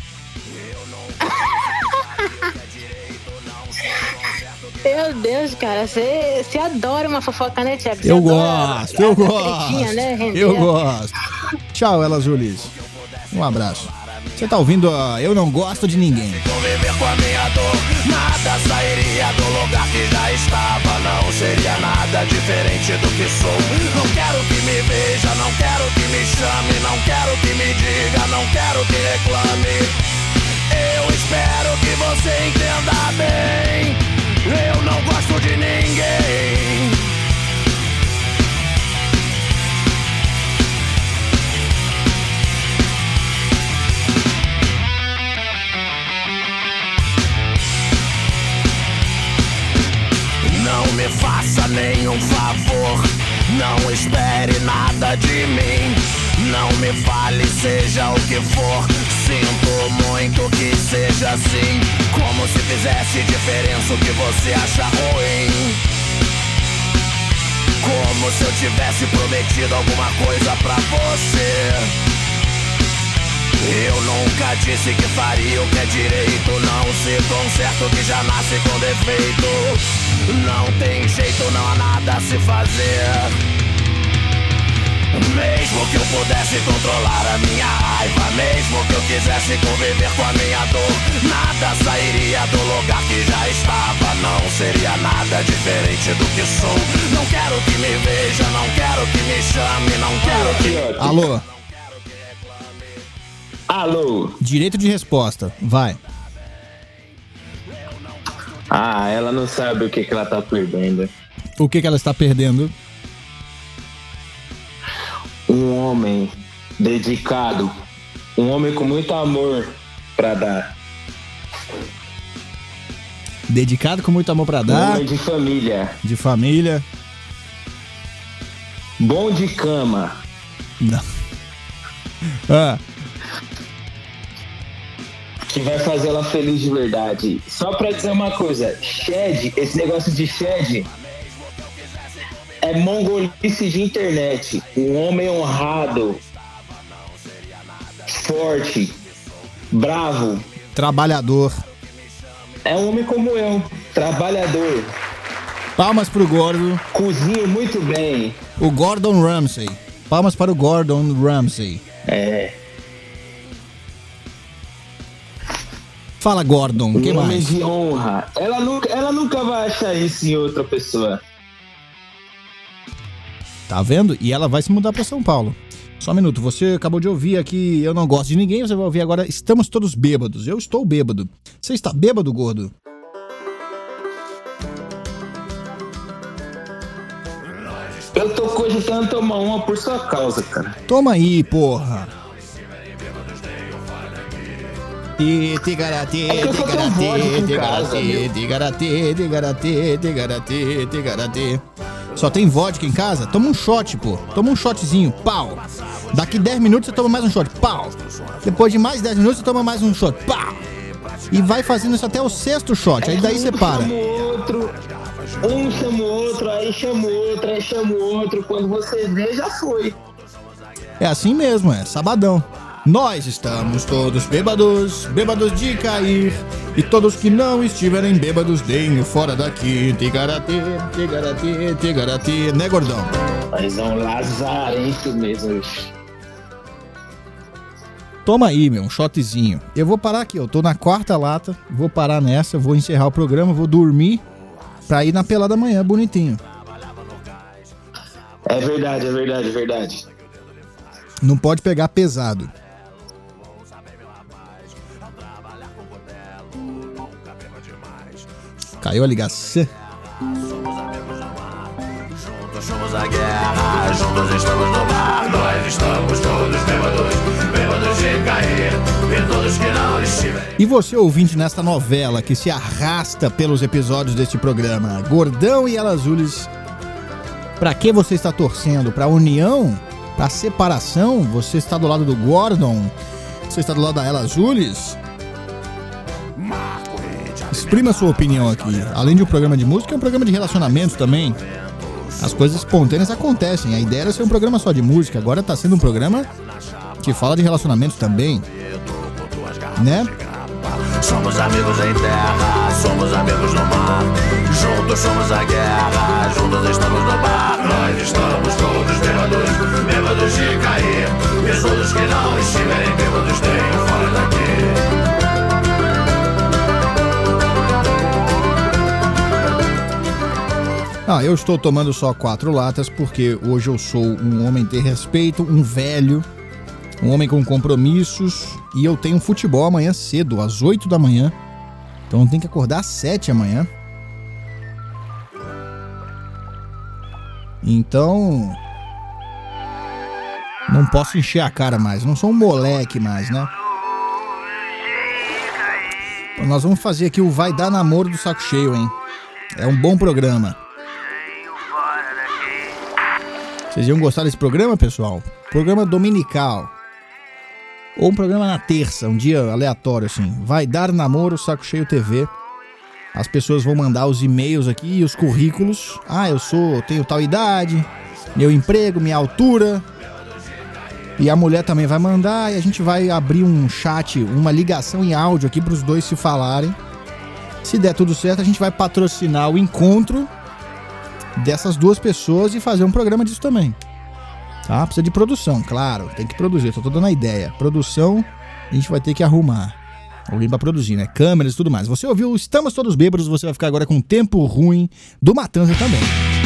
Speaker 9: Meu Deus, cara, você você adora uma fofoca, né, Thiago? Você
Speaker 3: Eu
Speaker 9: adora
Speaker 3: gosto, eu
Speaker 9: essa
Speaker 3: gosto.
Speaker 9: tretinha, né, render.
Speaker 3: Eu gosto. Tchau, Ela Azulis. Um abraço. Você Você tá ouvindo a Eu Não Gosto de Ninguém.
Speaker 2: Conviver com a minha dor, nada sairia do lugar que já estava. Não seria nada diferente do que sou. Não quero que me veja, não quero que me chame, não quero que me diga, não quero que reclame. Eu espero que você entenda bem. Eu não gosto de ninguém. Não me faça nenhum favor, não espere nada de mim. Não me fale, seja o que for. Sinto muito que seja assim, como se fizesse diferença o que você acha ruim. Como se eu tivesse prometido alguma coisa pra você. Eu nunca disse que faria o que é direito. Não se conserta o que já nasce com defeito. Não tem jeito, não há nada a se fazer. Mesmo que eu pudesse controlar a minha raiva, mesmo que eu quisesse conviver com a minha dor, nada sairia do lugar que já estava. Não seria nada diferente do que sou. Não quero que me veja, não quero que me chame, não quero que...
Speaker 3: Alô?
Speaker 5: Alô?
Speaker 3: Direito de resposta, vai.
Speaker 5: Ah, ela não sabe o que, que ela tá perdendo.
Speaker 3: O que, que ela está perdendo?
Speaker 5: Um homem dedicado, um homem com muito amor pra dar.
Speaker 3: Dedicado com muito amor pra
Speaker 5: Um
Speaker 3: dar.
Speaker 5: homem de família.
Speaker 3: De família.
Speaker 5: Bom de cama.
Speaker 3: Não. Ah.
Speaker 5: Que vai fazer ela feliz de verdade. Só pra dizer uma coisa, Shed, esse negócio de Shed é mongolice de internet. Um homem honrado, forte, bravo.
Speaker 3: Trabalhador.
Speaker 5: É um homem como eu, trabalhador.
Speaker 3: Palmas pro Gordo.
Speaker 5: Cozinha muito bem.
Speaker 3: O Gordon Ramsay. Palmas para o Gordon Ramsay.
Speaker 5: É.
Speaker 3: Fala, Gordon, o que
Speaker 5: Um homem
Speaker 3: mais?
Speaker 5: de honra. Ela nunca, ela nunca vai achar isso em outra pessoa.
Speaker 3: Tá vendo? E ela vai se mudar pra São Paulo. Só um minuto, você acabou de ouvir aqui Eu Não Gosto de Ninguém, você vai ouvir agora Estamos Todos Bêbados. Eu estou bêbado. Você está bêbado, Gordo?
Speaker 5: Eu tô cogitando tomar uma por sua causa, cara.
Speaker 3: Toma aí, porra. E tigarate,
Speaker 5: É que eu só tenho vodka em casa,
Speaker 3: tigarate,
Speaker 5: meu.
Speaker 3: tigarate, tigarate, tigarate, tigarate. Só tem vodka em casa? Toma um shot, pô. Toma um shotzinho, pau. Daqui dez minutos você toma mais um shot, pau. Depois de mais dez minutos você toma mais um shot, pau. E vai fazendo isso até o sexto shot, aí daí você para.
Speaker 5: Um chama o outro, um chama o outro, aí chama o outro, aí chama o outro. Quando você vê, já foi.
Speaker 3: É assim mesmo, é sabadão. Nós estamos todos bêbados, bêbados de cair. E todos que não estiverem bêbados, deem o fora daqui. Tigarate, tigarate, tigarate. Né, Gordão?
Speaker 5: Mas é um lazarento mesmo.
Speaker 3: Toma aí, meu, um shotzinho. Eu vou parar aqui, eu tô na quarta lata. Vou parar nessa, vou encerrar o programa, vou dormir pra ir na pelada amanhã, bonitinho.
Speaker 5: É verdade, é verdade, é verdade.
Speaker 3: Não pode pegar pesado. Caiu a ligação.
Speaker 2: Juntos somos a guerra, juntos estamos no bar. Nós estamos todos bêbados, bêbados de cair. E todos que não estiverem.
Speaker 3: E você, ouvinte, nesta novela que se arrasta pelos episódios deste programa, Gordão e Elazules, pra que você está torcendo? Pra união? Pra separação? Você está do lado do Gordon? Você está do lado da Elazules? Exprima a sua opinião aqui. Além de um programa de música, é um programa de relacionamentos também. As coisas espontâneas acontecem. A ideia era ser um programa só de música. Agora tá sendo um programa que fala de relacionamentos também. Né?
Speaker 2: Somos amigos em terra, somos amigos no mar. Juntos somos a guerra, juntos estamos no bar. Nós estamos todos bêbados, bêbados de cair. E todos que não estiverem bêbados, tenham fora daqui.
Speaker 3: Ah, eu estou tomando só quatro latas porque hoje eu sou um homem de respeito, um velho, um homem com compromissos e eu tenho futebol amanhã cedo, às oito da manhã. Então eu tenho que acordar às sete amanhã. Então... não posso encher a cara mais, não sou um moleque mais, né? Então nós vamos fazer aqui o Vai Dar Namoro do Saco Cheio, hein? É um bom programa. Vocês iam gostar desse programa, pessoal? Programa dominical. Ou um programa na terça, um dia aleatório, assim. Vai Dar Namoro Saco Cheio T V. As pessoas vão mandar os e-mails aqui e os currículos. Ah, eu sou, tenho tal idade, meu emprego, minha altura. E a mulher também vai mandar e a gente vai abrir um chat, uma ligação em áudio aqui para os dois se falarem. Se der tudo certo, a gente vai patrocinar o encontro dessas duas pessoas e fazer um programa disso também. Tá? Precisa de produção, claro, tem que produzir, tô dando a ideia. Produção, a gente vai ter que arrumar alguém pra produzir, né? Câmeras e tudo mais. Você ouviu Estamos Todos Bêbados, você vai ficar agora com Tempo Ruim do Matanza também.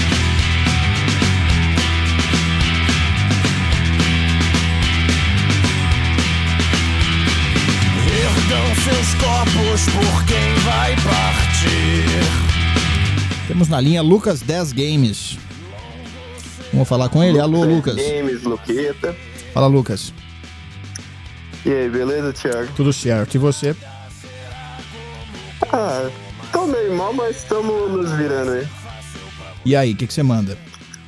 Speaker 2: Ergam seus corpos por quem vai partir.
Speaker 3: Temos na linha Lucas dez Games. Vamos falar com ele. Alô, Lucas.
Speaker 10: Games, Luqueta.
Speaker 3: Fala, Lucas.
Speaker 10: E aí, beleza, Thiago?
Speaker 3: Tudo certo. E você?
Speaker 10: Ah, tô meio mal, mas estamos nos virando aí.
Speaker 3: E aí, o que você manda?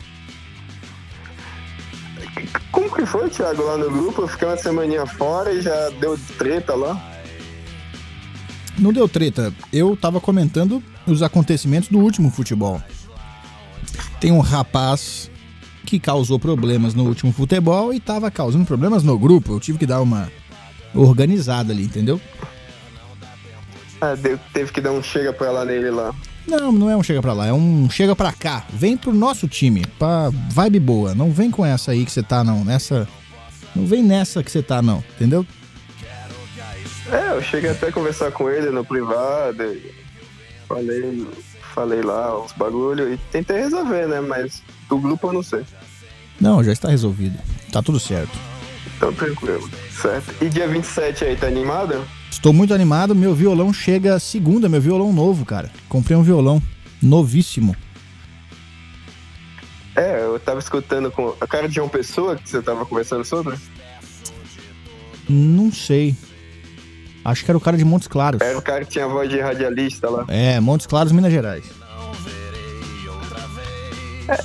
Speaker 10: Como que foi, Thiago, lá no grupo? Eu fiquei uma semaninha fora e já deu treta lá.
Speaker 3: Não deu treta. Eu tava comentando os acontecimentos do último futebol. Tem um rapaz que causou problemas no último futebol e tava causando problemas no grupo. Eu tive que dar uma organizada ali, entendeu?
Speaker 10: Ah, deu, teve que dar um chega pra lá nele lá.
Speaker 3: Não, não é um chega pra lá, é um chega pra cá. Vem pro nosso time, pra vibe boa. Não vem com essa aí que você tá, não. Nessa... Não vem nessa que você tá, não. Entendeu?
Speaker 10: É, eu cheguei até a conversar com ele no privado. Falei, falei lá os bagulho e tentei resolver, né? Mas do grupo eu não sei.
Speaker 3: Não, já está resolvido. Tá tudo certo.
Speaker 10: Então tranquilo, certo. E dia vinte e sete aí, tá animado?
Speaker 3: Estou muito animado, meu violão chega segunda, meu violão novo, cara. Comprei um violão novíssimo.
Speaker 10: É, eu tava escutando com a cara de João Pessoa que você tava conversando sobre.
Speaker 3: Não sei. Acho que era o cara de Montes Claros.
Speaker 10: Era o cara que tinha voz de radialista lá.
Speaker 3: É, Montes Claros, Minas Gerais. É.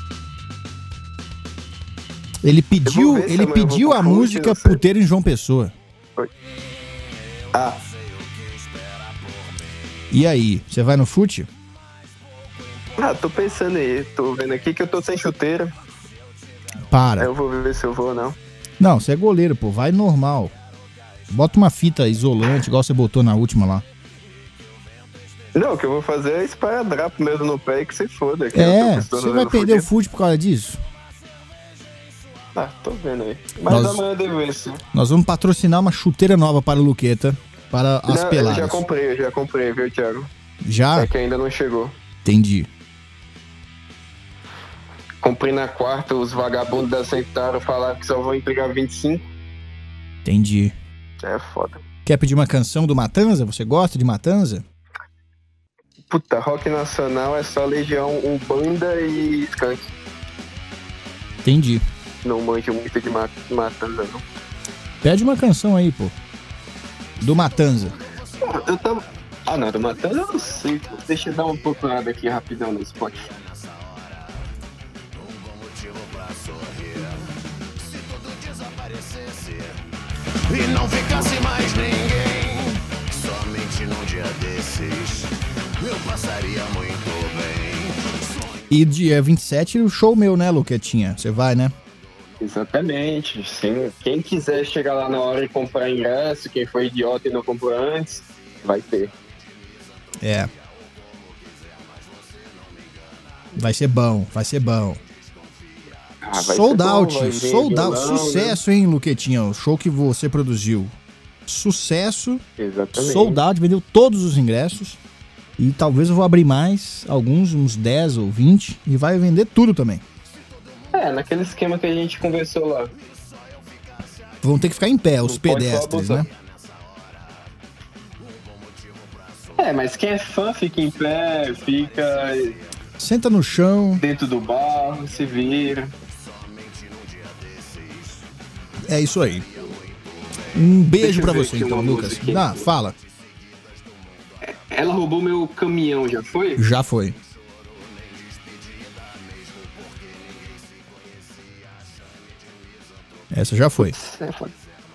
Speaker 3: Ele pediu, ele pediu a música Puteiro em João Pessoa.
Speaker 10: Oi. Ah.
Speaker 3: E aí, você vai no fute?
Speaker 10: Ah, tô pensando aí. Tô vendo aqui que eu tô sem chuteira.
Speaker 3: Para.
Speaker 10: Eu vou ver se eu vou ou não.
Speaker 3: Não, você é goleiro, pô. Vai normal. Bota uma fita isolante, igual você botou na última lá.
Speaker 10: Não, o que eu vou fazer é esparadrapo mesmo no pé e que se foda. Que
Speaker 3: é, você vai perder o fute por causa disso?
Speaker 10: Ah, tô vendo aí. Mas nós, amanhã eu devo ver, sim.
Speaker 3: Nós vamos patrocinar uma chuteira nova para o Luqueta, para as
Speaker 10: não,
Speaker 3: peladas.
Speaker 10: Eu já comprei, eu já comprei, viu, Thiago?
Speaker 3: Já?
Speaker 10: É que ainda não chegou.
Speaker 3: Entendi.
Speaker 10: Comprei na quarta, os vagabundos da Centauro falaram que só vão entregar vinte e cinco.
Speaker 3: Entendi.
Speaker 10: É foda.
Speaker 3: Quer pedir uma canção do Matanza? Você gosta de Matanza?
Speaker 10: Puta, rock nacional é só Legião, Umbanda e Skank.
Speaker 3: Entendi.
Speaker 10: Não manjo muito de Matanza, não.
Speaker 3: Pede uma canção aí, pô. Do Matanza.
Speaker 10: Eu tava... Ah, não, do Matanza eu não sei. Deixa eu dar uma procurada aqui rapidão no Spotify.
Speaker 2: E não ficasse mais ninguém, somente num dia desses eu passaria muito bem.
Speaker 3: E dia vinte e sete, o show meu, né, Luquetinha? Você vai, né?
Speaker 10: Exatamente, sim. Quem quiser chegar lá na hora e comprar ingresso, quem foi idiota e não comprou antes, vai ter.
Speaker 3: É. Vai ser bom, vai ser bom.
Speaker 10: Ah,
Speaker 3: sold out,
Speaker 10: bom,
Speaker 3: sold out,
Speaker 10: violão,
Speaker 3: sucesso,
Speaker 10: né?
Speaker 3: hein, Luquetinha? O show que você produziu. Sucesso.
Speaker 10: Exatamente.
Speaker 3: Sold out, vendeu todos os ingressos. E talvez eu vou abrir mais, alguns, uns dez ou vinte, e vai vender tudo também.
Speaker 10: É, naquele esquema que a gente conversou lá.
Speaker 3: Vão ter que ficar em pé, os
Speaker 10: Não pode
Speaker 3: pedestres,
Speaker 10: só
Speaker 3: né?
Speaker 10: É, mas quem é fã fica em pé, fica
Speaker 3: Senta no chão.
Speaker 10: dentro do bar, se vira.
Speaker 3: É isso aí. Um beijo
Speaker 10: Deixa eu
Speaker 3: pra
Speaker 10: ver
Speaker 3: você
Speaker 10: aqui
Speaker 3: então,
Speaker 10: uma
Speaker 3: Lucas.
Speaker 10: música.
Speaker 3: Ah, fala.
Speaker 10: Ela roubou meu caminhão, já foi?
Speaker 3: Já foi. Essa já foi.
Speaker 10: É, foi.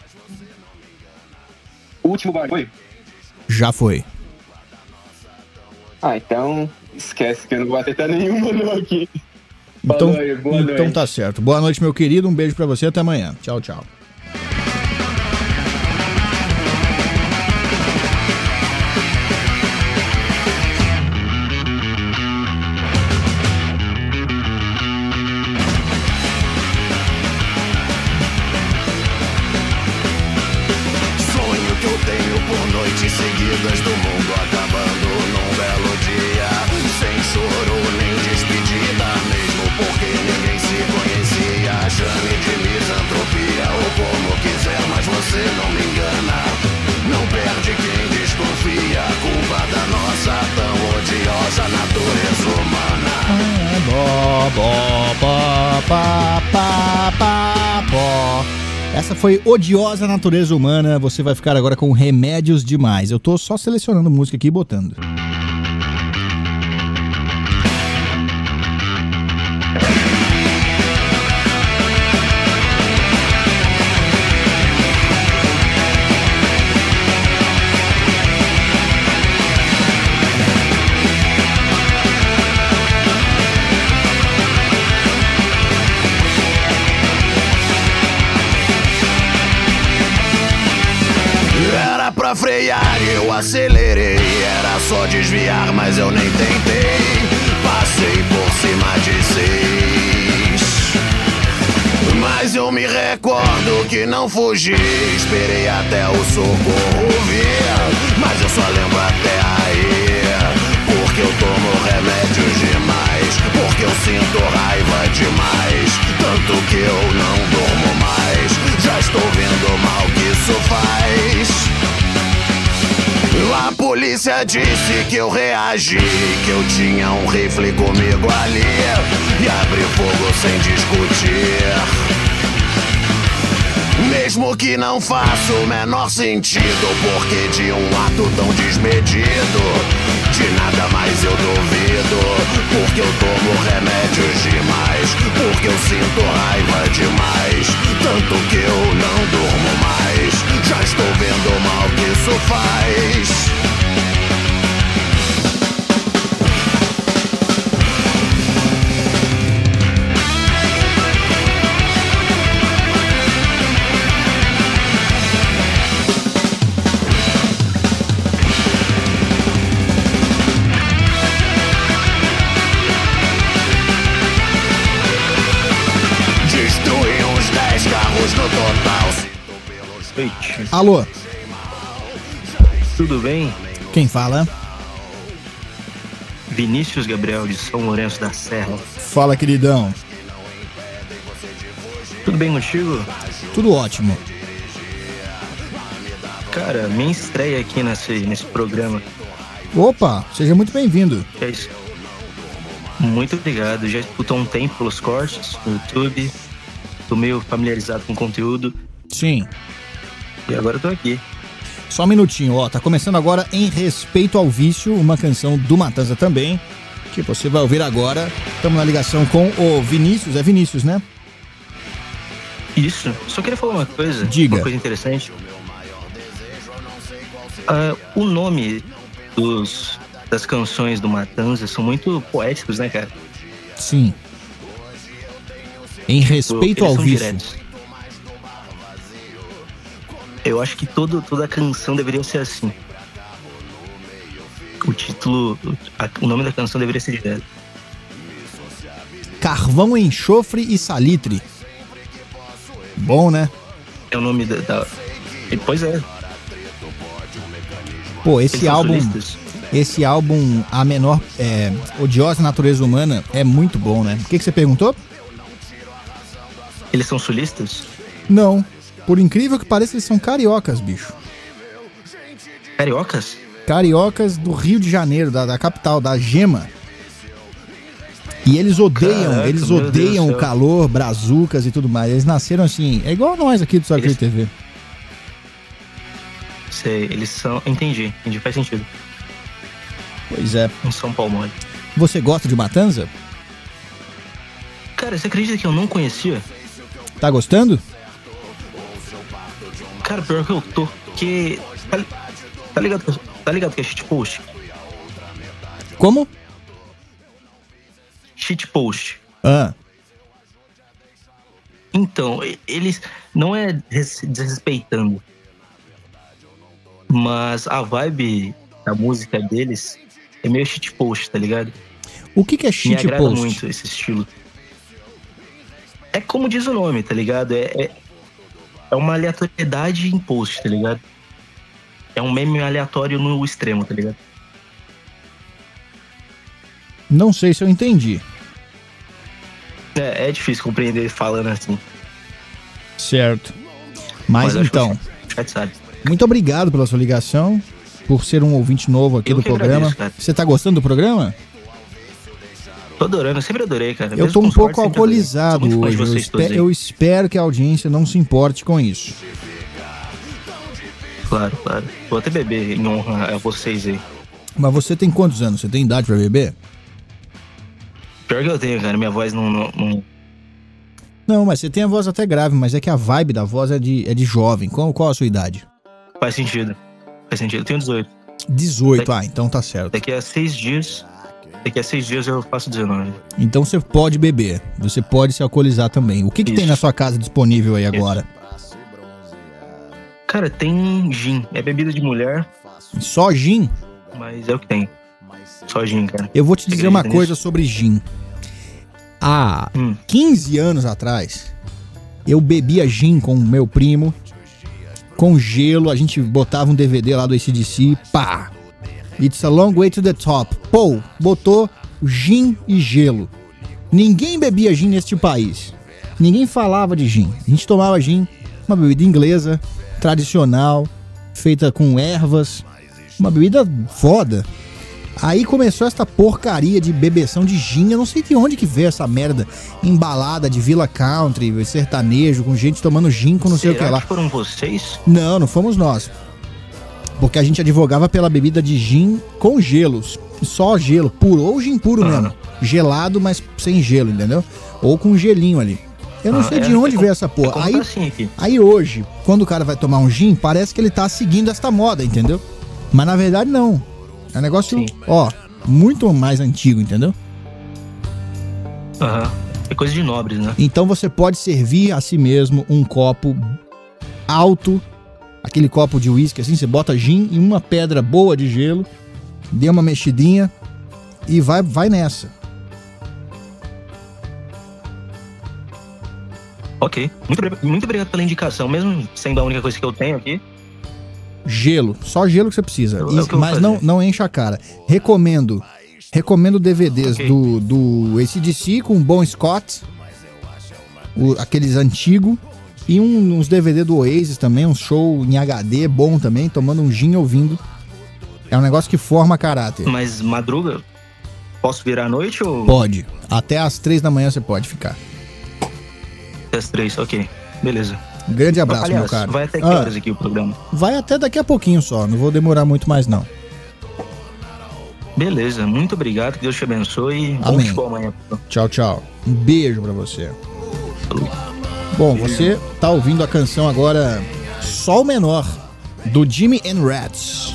Speaker 10: O último bar foi?
Speaker 3: Já foi.
Speaker 10: Ah, então esquece que eu não vou acertar nenhuma não aqui.
Speaker 3: Então,
Speaker 10: Falou aí, boa
Speaker 3: então
Speaker 10: noite.
Speaker 3: tá certo. Boa noite, meu querido. Um beijo pra você. Até amanhã. Tchau, tchau.
Speaker 2: Sonho que eu tenho por noites seguidas do mundo acabando num belo dia, sem choro nem despedida, mesmo porque ninguém se conhecia. Chame de misantropia ou como quiser, mas você não me engana. Não perde quem desconfia, culpa da nossa tão odiosa natureza humana.
Speaker 3: Bó, bó, bó, pá, pá, pá, bó. Essa foi Odiosa Natureza Humana. Você vai ficar agora com Remédios Demais. Eu tô só selecionando música aqui e botando.
Speaker 2: Era pra frear e eu acelerei, era só desviar, mas eu nem tentei. Passei por cima de seis, mas eu me recordo que não fugi. Esperei até o socorro vir, mas eu só lembro até aí. Porque eu tomo remédios demais, porque eu sinto raiva demais, tanto que eu não durmo mais. Já estou vendo o mal que isso faz. A polícia disse que eu reagi, que eu tinha um rifle comigo ali e abri fogo sem discutir. Mesmo que não faça o menor sentido, porque de um ato tão desmedido, de nada mais eu duvido. Porque eu tomo remédios demais, porque eu sinto raiva demais, tanto que eu não durmo mais. Já estou vendo o mal que isso faz. Destruí uns dez carros no total.
Speaker 10: Noite.
Speaker 3: Alô,
Speaker 10: Tudo bem?
Speaker 3: quem fala?
Speaker 10: Vinícius Gabriel de São Lourenço da Serra.
Speaker 3: Fala, queridão.
Speaker 10: Tudo bem contigo?
Speaker 3: Tudo ótimo.
Speaker 10: Cara, minha estreia aqui nesse, nesse programa.
Speaker 3: Opa, seja muito bem-vindo.
Speaker 10: É isso. Muito obrigado. Já escuto há um tempo pelos cortes no YouTube. Tô meio familiarizado com o conteúdo.
Speaker 3: Sim.
Speaker 10: E agora eu tô aqui.
Speaker 3: Só um minutinho, ó. Tá começando agora Em Respeito ao Vício, uma canção do Matanza também, que você vai ouvir agora. Estamos na ligação com o Vinícius. É Vinícius, né?
Speaker 10: Isso. Só queria falar uma coisa.
Speaker 3: Diga.
Speaker 10: Uma coisa interessante. Ah, o nome dos, das canções do Matanza são muito poéticos, né, cara?
Speaker 3: Sim. Em Respeito
Speaker 10: Eles
Speaker 3: ao
Speaker 10: são
Speaker 3: Vício.
Speaker 10: diretos. Eu acho que todo, toda canção deveria ser assim. O título, a, o nome da canção deveria ser direto.
Speaker 3: Carvão, Enxofre e Salitre. Bom, né?
Speaker 10: É o nome da... da... Pois é.
Speaker 3: Pô, esse
Speaker 10: Eles são
Speaker 3: álbum...
Speaker 10: solistas?
Speaker 3: esse álbum, A Menor é, Odiosa Natureza Humana, é muito bom, né? O que, que você perguntou?
Speaker 11: Eles são sulistas?
Speaker 3: Não. Por incrível que pareça, eles são cariocas, bicho.
Speaker 11: Cariocas?
Speaker 3: Cariocas do Rio de Janeiro, da, da capital, da Gema. E eles odeiam,
Speaker 11: Caraca,
Speaker 3: eles
Speaker 11: meu Deus
Speaker 3: odeiam
Speaker 11: do
Speaker 3: o
Speaker 11: céu.
Speaker 3: calor, brazucas e tudo mais. Eles nasceram assim, é igual nós aqui do Sacred
Speaker 11: Eles-
Speaker 3: T V.
Speaker 11: Sei, eles são... Entendi, entendi, faz sentido.
Speaker 3: Pois é.
Speaker 11: Em São Paulo, mole.
Speaker 3: Você gosta de Matanza?
Speaker 11: Cara, você acredita que eu não conhecia?
Speaker 3: Tá gostando?
Speaker 11: Cara, pior que eu tô. Porque... Tá, li- tá ligado, tá ligado que é shitpost?
Speaker 3: Como?
Speaker 11: Shitpost.
Speaker 3: Ah,
Speaker 11: Então, e- eles... Não é des- desrespeitando. Mas a vibe da música deles é meio shitpost, tá ligado?
Speaker 3: o que que é
Speaker 11: Me agrada
Speaker 3: shitpost?
Speaker 11: muito esse estilo. É como diz o nome, tá ligado? É, é, é uma aleatoriedade em post, tá ligado? É um meme aleatório no extremo, tá ligado?
Speaker 3: Não sei se eu entendi.
Speaker 11: É, é difícil compreender falando assim.
Speaker 3: Certo. Mas,
Speaker 11: Mas acho
Speaker 3: então,
Speaker 11: que o chat sabe.
Speaker 3: muito obrigado pela sua ligação, por ser um ouvinte novo aqui
Speaker 11: Eu
Speaker 3: do
Speaker 11: que
Speaker 3: programa.
Speaker 11: agradeço, cara.
Speaker 3: Você tá gostando do programa?
Speaker 11: Tô adorando, eu sempre adorei, cara.
Speaker 3: Eu
Speaker 11: Mesmo
Speaker 3: tô
Speaker 11: com
Speaker 3: um
Speaker 11: os
Speaker 3: pouco
Speaker 11: cortes, sempre adorei.
Speaker 3: alcoolizado
Speaker 11: Sou muito fã de
Speaker 3: hoje. Eu,
Speaker 11: vocês todos
Speaker 3: espe-
Speaker 11: aí.
Speaker 3: eu espero que a audiência não se importe com isso.
Speaker 11: Claro, claro. Vou até beber em honra a vocês aí.
Speaker 3: Mas você tem quantos anos? Você tem idade pra beber?
Speaker 11: Pior que eu tenho, cara. Minha voz não... não, não...
Speaker 3: Não, mas você tem a voz até grave, mas é que a vibe da voz é de, é de jovem. Qual, qual a sua idade?
Speaker 11: Faz sentido. Faz sentido. Eu tenho dezoito.
Speaker 3: dezoito, ah, então tá certo.
Speaker 11: Daqui a seis dias... Daqui a seis dias eu faço dezenove.
Speaker 3: Então você pode beber, você pode se alcoolizar também. O que, que tem na sua casa disponível aí agora?
Speaker 11: Cara, tem gin. É bebida de mulher,
Speaker 3: Só gin?
Speaker 11: mas é o que tem. Só gin, cara.
Speaker 3: Eu vou te
Speaker 11: Você
Speaker 3: dizer uma
Speaker 11: acredita
Speaker 3: coisa
Speaker 11: nisso?
Speaker 3: sobre gin. Há
Speaker 11: Hum.
Speaker 3: quinze anos atrás, eu bebia gin com o meu primo, com gelo, a gente botava um D V D lá do A C D C, pá! It's a long way to the top. Pô, botou gin e gelo. Ninguém bebia gin neste país. Ninguém falava de gin. A gente tomava gin, uma bebida inglesa, tradicional, feita com ervas, uma bebida foda. Aí começou essa porcaria de bebeção de gin. Eu não sei de onde que veio essa merda embalada de Vila Country, sertanejo, com gente tomando gin com não sei o que
Speaker 11: Será
Speaker 3: lá.
Speaker 11: que foram vocês?
Speaker 3: Não, não fomos nós. Porque a gente advogava pela bebida de gin com gelos. Só gelo, puro. Ou gin puro
Speaker 11: Ah.
Speaker 3: mesmo. Gelado, mas sem gelo, entendeu? Ou com gelinho ali. Eu não
Speaker 11: Ah,
Speaker 3: sei
Speaker 11: é,
Speaker 3: de onde
Speaker 11: é
Speaker 3: veio
Speaker 11: como-
Speaker 3: essa
Speaker 11: é
Speaker 3: porra.
Speaker 11: como
Speaker 3: Aí,
Speaker 11: tá assim aqui.
Speaker 3: aí hoje, quando o cara vai tomar um gin, parece que ele tá seguindo esta moda, entendeu? Mas na verdade não. É um negócio,
Speaker 11: Sim.
Speaker 3: ó, muito mais antigo, entendeu?
Speaker 11: Aham. É coisa de nobres, né?
Speaker 3: Então você pode servir a si mesmo um copo alto, aquele copo de uísque assim, você bota gin e uma pedra boa de gelo, dê uma mexidinha e vai, vai nessa.
Speaker 11: Ok. Muito, obri- muito obrigado pela indicação, mesmo sendo a única coisa que eu tenho aqui.
Speaker 3: Gelo, só gelo que você precisa.
Speaker 11: É o
Speaker 3: E-
Speaker 11: que eu vou
Speaker 3: mas não,
Speaker 11: fazer.
Speaker 3: não encha a cara. Recomendo. Recomendo D V Ds
Speaker 11: Ok.
Speaker 3: do, do A C D C com Bon Scott, o- aqueles antigos, e um- uns D V D do Oasis também, um show em H D bom também, tomando um gin ouvindo. É um negócio que forma caráter.
Speaker 11: Mas madruga, posso virar à noite ou
Speaker 3: Pode. Até às três da manhã você pode ficar.
Speaker 11: até as três? Ok, beleza.
Speaker 3: Grande abraço,
Speaker 11: Aliás,
Speaker 3: meu caro.
Speaker 11: vai até que
Speaker 3: Ah,
Speaker 11: horas aqui o programa?
Speaker 3: vai até daqui a pouquinho só, não vou demorar muito mais não.
Speaker 11: Beleza, muito obrigado, que Deus te abençoe. Bom
Speaker 3: Amém.
Speaker 11: futebol amanhã.
Speaker 3: Tchau, tchau. Um beijo pra você. Bom, você tá ouvindo a canção agora Sol Menor, do Jimmy and Rats.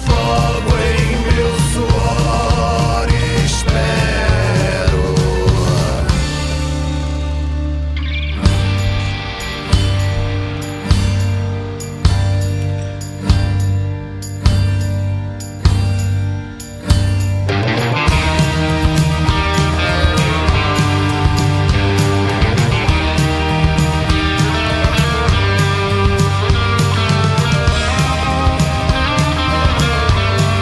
Speaker 4: Sol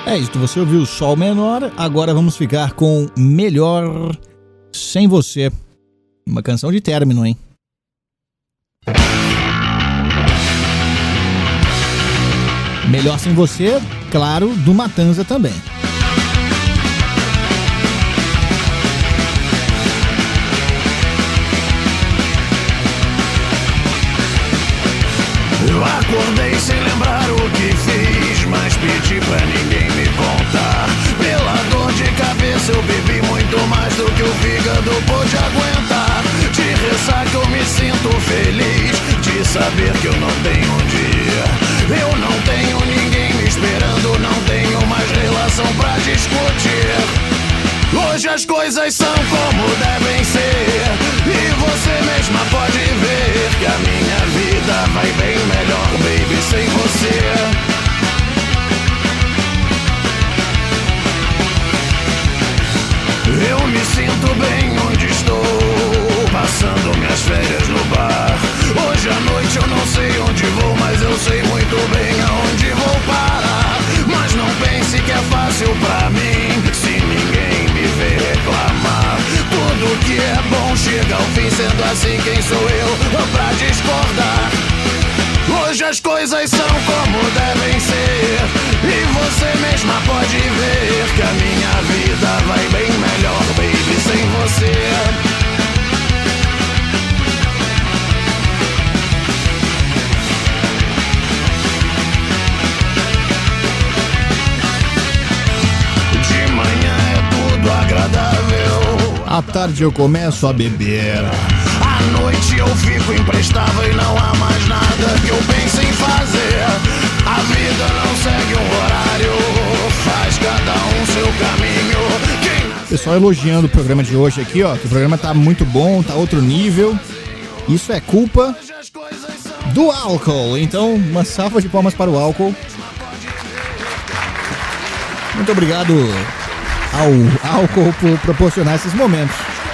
Speaker 3: É isso, você ouviu Sol Menor, agora vamos ficar com Melhor Sem Você. Uma canção de término, hein? Melhor Sem Você, claro, do Matanza também.
Speaker 2: Eu acordei sem lembrar o que fiz, mas pedi pra ninguém me contar. Pela dor de cabeça eu bebi muito mais do que o fígado pôde aguentar. De ressaca eu me sinto feliz de saber que eu não tenho um dia. Eu não tenho ninguém me esperando, não tenho mais relação pra discutir. Hoje as coisas são como devem ser, e você mesma pode ver que a minha vida vai bem melhor, baby, sem você. Eu me sinto bem onde estou, passando minhas férias no bar. Hoje à noite eu não sei onde vou, mas eu sei muito bem aonde vou parar. Mas não pense que é fácil pra mim, se ninguém me vê reclamar. Tudo que é bom chega ao fim, sendo assim quem sou eu pra discordar? Hoje as coisas são como devem ser, e você mesma pode ver que a minha vida vai bem melhor, baby, sem você. Agradável.
Speaker 3: À tarde eu começo a beber.
Speaker 2: À noite eu fico imprestável e não há mais nada que eu pense em fazer. A vida não segue um horário, faz cada um seu caminho. Quem...
Speaker 3: Pessoal elogiando o programa de hoje aqui, ó, que o programa tá muito bom, tá outro nível. Isso é culpa do álcool. Então, uma salva de palmas para o álcool. Muito obrigado ao álcool por proporcionar esses momentos.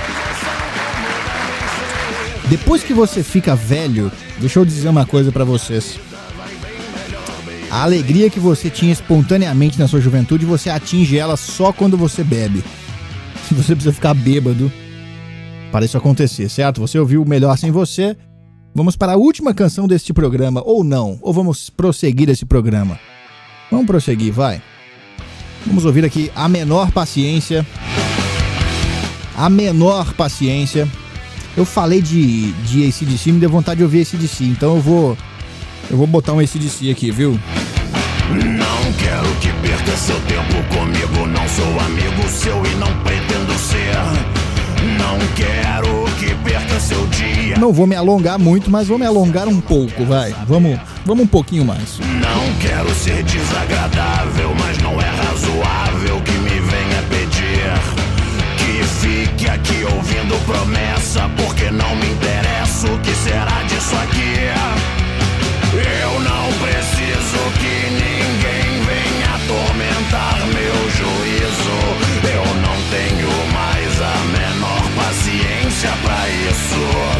Speaker 3: Depois que você fica velho, deixa eu dizer uma coisa pra vocês. A alegria que você tinha espontaneamente na sua juventude, você atinge ela só quando você bebe. Você precisa ficar bêbado para isso acontecer, certo? Você ouviu o Melhor Sem Você. Vamos para a última canção deste programa, ou não? Ou vamos prosseguir esse programa? Vamos prosseguir, vai. Vamos ouvir aqui A Menor Paciência. A Menor Paciência. Eu falei de, de A C D C, me deu vontade de ouvir A C D C, então eu vou eu vou botar um A C D C aqui, viu?
Speaker 2: Não quero que perca seu tempo comigo, não sou amigo seu e não pretendo ser. Não quero que perca seu dia.
Speaker 3: Não vou me alongar muito, mas vou me alongar um pouco, vai. Vamos, vamos um pouquinho mais.
Speaker 2: Não quero ser desagradável, mas não é razoável que me venha pedir que fique aqui ouvindo promessa, porque não me interessa o que será disso aqui. Eu não preciso que ninguém venha atormentar meu juízo. Eu não tenho mais a menor paciência pra isso.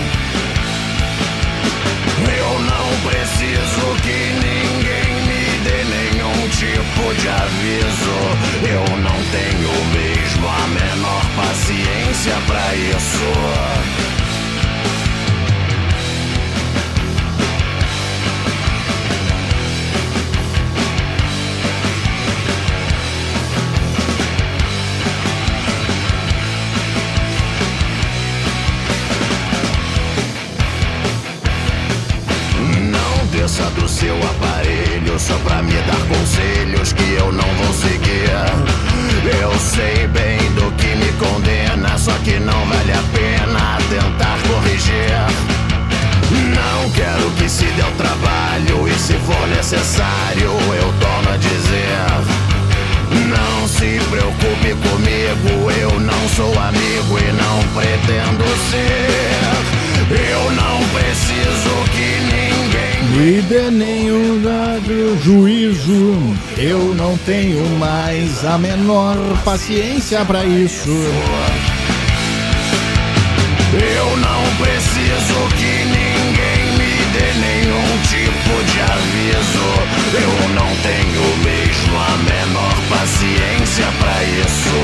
Speaker 2: Eu não preciso que ninguém me dê nenhum tipo de aviso. Eu não tenho mesmo a menor paciência pra isso. Do seu aparelho só pra me dar conselhos que eu não vou seguir. Eu sei bem do que me condena, só que não vale a pena tentar corrigir. Não quero que se dê o trabalho, e se for necessário eu torno a dizer. Não se preocupe comigo, eu não sou amigo e não pretendo ser. Eu não preciso que ninguém
Speaker 3: me dê nenhum dado juízo. Eu não tenho mais a menor paciência pra isso.
Speaker 2: Eu não preciso que ninguém me dê nenhum tipo de aviso. Eu não tenho mesmo a menor paciência paciência pra isso.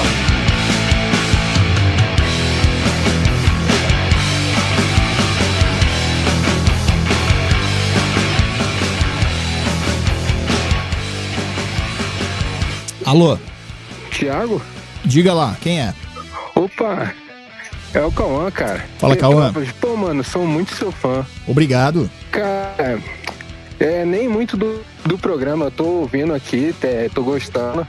Speaker 3: Alô?
Speaker 12: Tiago?
Speaker 3: Diga lá, quem é?
Speaker 12: Opa, é o Cauã, cara.
Speaker 3: Fala, Cauã.
Speaker 12: Pô, mano, sou muito seu fã.
Speaker 3: Obrigado.
Speaker 12: Cara, é nem muito do, do programa, eu tô ouvindo aqui, é, tô gostando.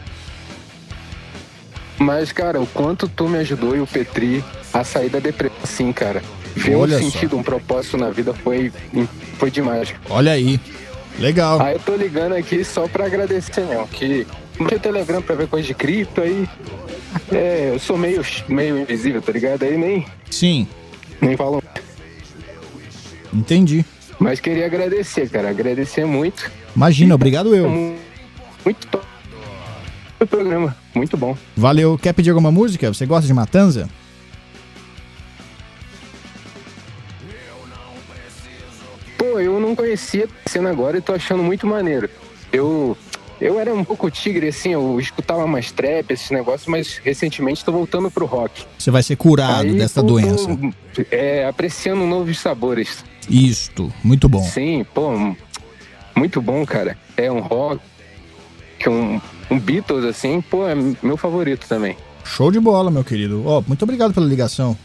Speaker 12: Mas, cara, o quanto tu me ajudou e o Petri a sair da depressão, assim, cara. Ver um sentido, um propósito na vida foi, foi demais.
Speaker 3: Olha aí, legal.
Speaker 12: Aí eu tô ligando aqui só pra agradecer, não, que não tinha Telegram pra ver coisa de cripto, aí é, eu sou meio, meio invisível, tá ligado? Aí nem...
Speaker 3: Sim.
Speaker 12: Nem falam.
Speaker 3: Entendi.
Speaker 12: Mas queria agradecer, cara, agradecer muito.
Speaker 3: Imagina, e, obrigado eu.
Speaker 12: Muito top o programa, muito bom.
Speaker 3: Valeu. Quer pedir alguma música? Você gosta de Matanza?
Speaker 12: Pô, eu não conhecia a cena agora e tô achando muito maneiro. Eu... Eu era um pouco tigre, assim, eu escutava mais trap, esses negócios, mas recentemente tô voltando pro rock.
Speaker 3: Você vai ser curado
Speaker 12: Aí,
Speaker 3: dessa
Speaker 12: tô,
Speaker 3: doença.
Speaker 12: Tô, é, apreciando novos sabores.
Speaker 3: Isto, muito bom.
Speaker 12: Sim, pô, muito bom, cara. É um rock, um, um Beatles, assim, pô, é meu favorito também.
Speaker 3: Show de bola, meu querido. Ó, oh, muito obrigado pela ligação.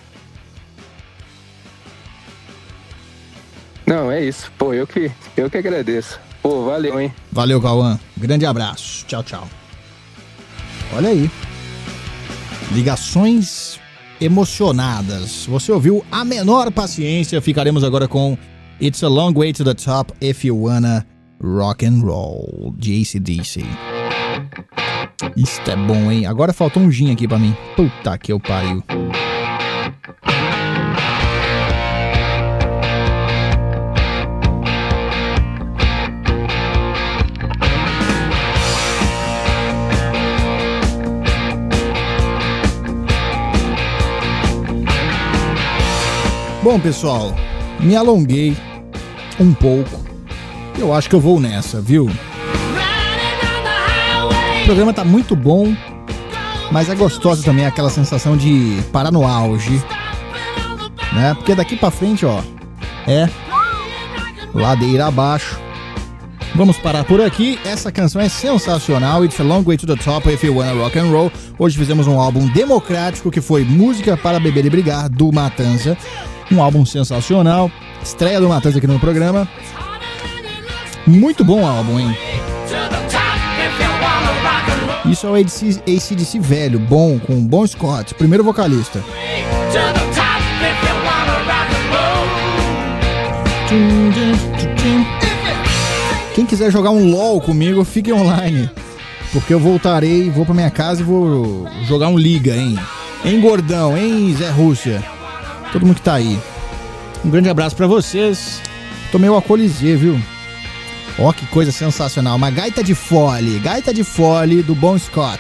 Speaker 12: Não, é isso. Pô, eu que, eu que agradeço. Pô, valeu, hein?
Speaker 3: Valeu, Cauã. Grande abraço. Tchau, tchau. Olha aí. Ligações emocionadas. Você ouviu A Menor Paciência. Ficaremos agora com It's a Long Way to the Top If You Wanna Rock and Roll, de A C D C. Isto é bom, hein? Agora faltou um gin aqui pra mim. Puta que eu pariu. Bom, pessoal, me alonguei um pouco. Eu acho que eu vou nessa, viu? O programa tá muito bom, mas é gostoso também aquela sensação de parar no auge, né? Porque daqui pra frente, ó, é ladeira abaixo. Vamos parar por aqui. Essa canção é sensacional. It's a Long Way to the Top If You Wanna Rock and Roll. Hoje fizemos um álbum democrático que foi Música para Beber e Brigar, do Matanza. Um álbum sensacional. Estreia do Matanza aqui no programa. Muito bom álbum, hein? Isso é o A C D C velho, bom, com Bon Scott, primeiro vocalista. Quem quiser jogar um LOL comigo, fique online. Porque eu voltarei, vou pra minha casa e vou jogar um Liga, hein? Hein, gordão, hein, Zé Rússia? Todo mundo que tá aí. Um grande abraço pra vocês. Tomei o alcoolizê, viu? Ó, que coisa sensacional. Uma gaita de fole. Gaita de fole do Bon Scott.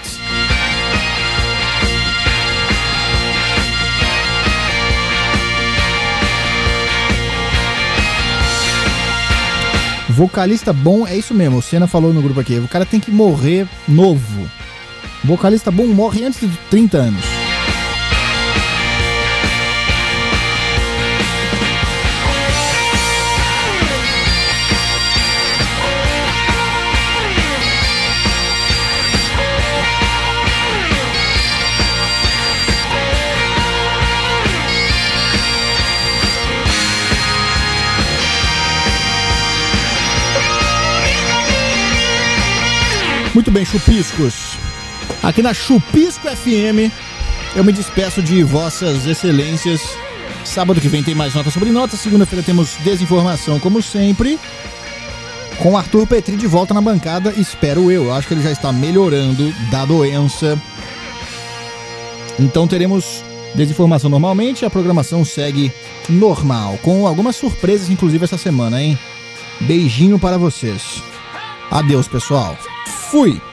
Speaker 3: Vocalista bom, é isso mesmo. O Senna falou no grupo aqui. O cara tem que morrer novo. Vocalista bom morre antes de trinta anos. Muito bem, chupiscos. Aqui na Chupisco F M, eu me despeço de vossas excelências. Sábado que vem tem mais Notas sobre Notas. Segunda-feira temos Desinformação, como sempre, com Arthur Petri de volta na bancada, espero eu. Eu acho que ele já está melhorando da doença. Então teremos Desinformação normalmente. A programação segue normal, com algumas surpresas, inclusive, essa semana, hein? Beijinho para vocês. Adeus, pessoal. Fui!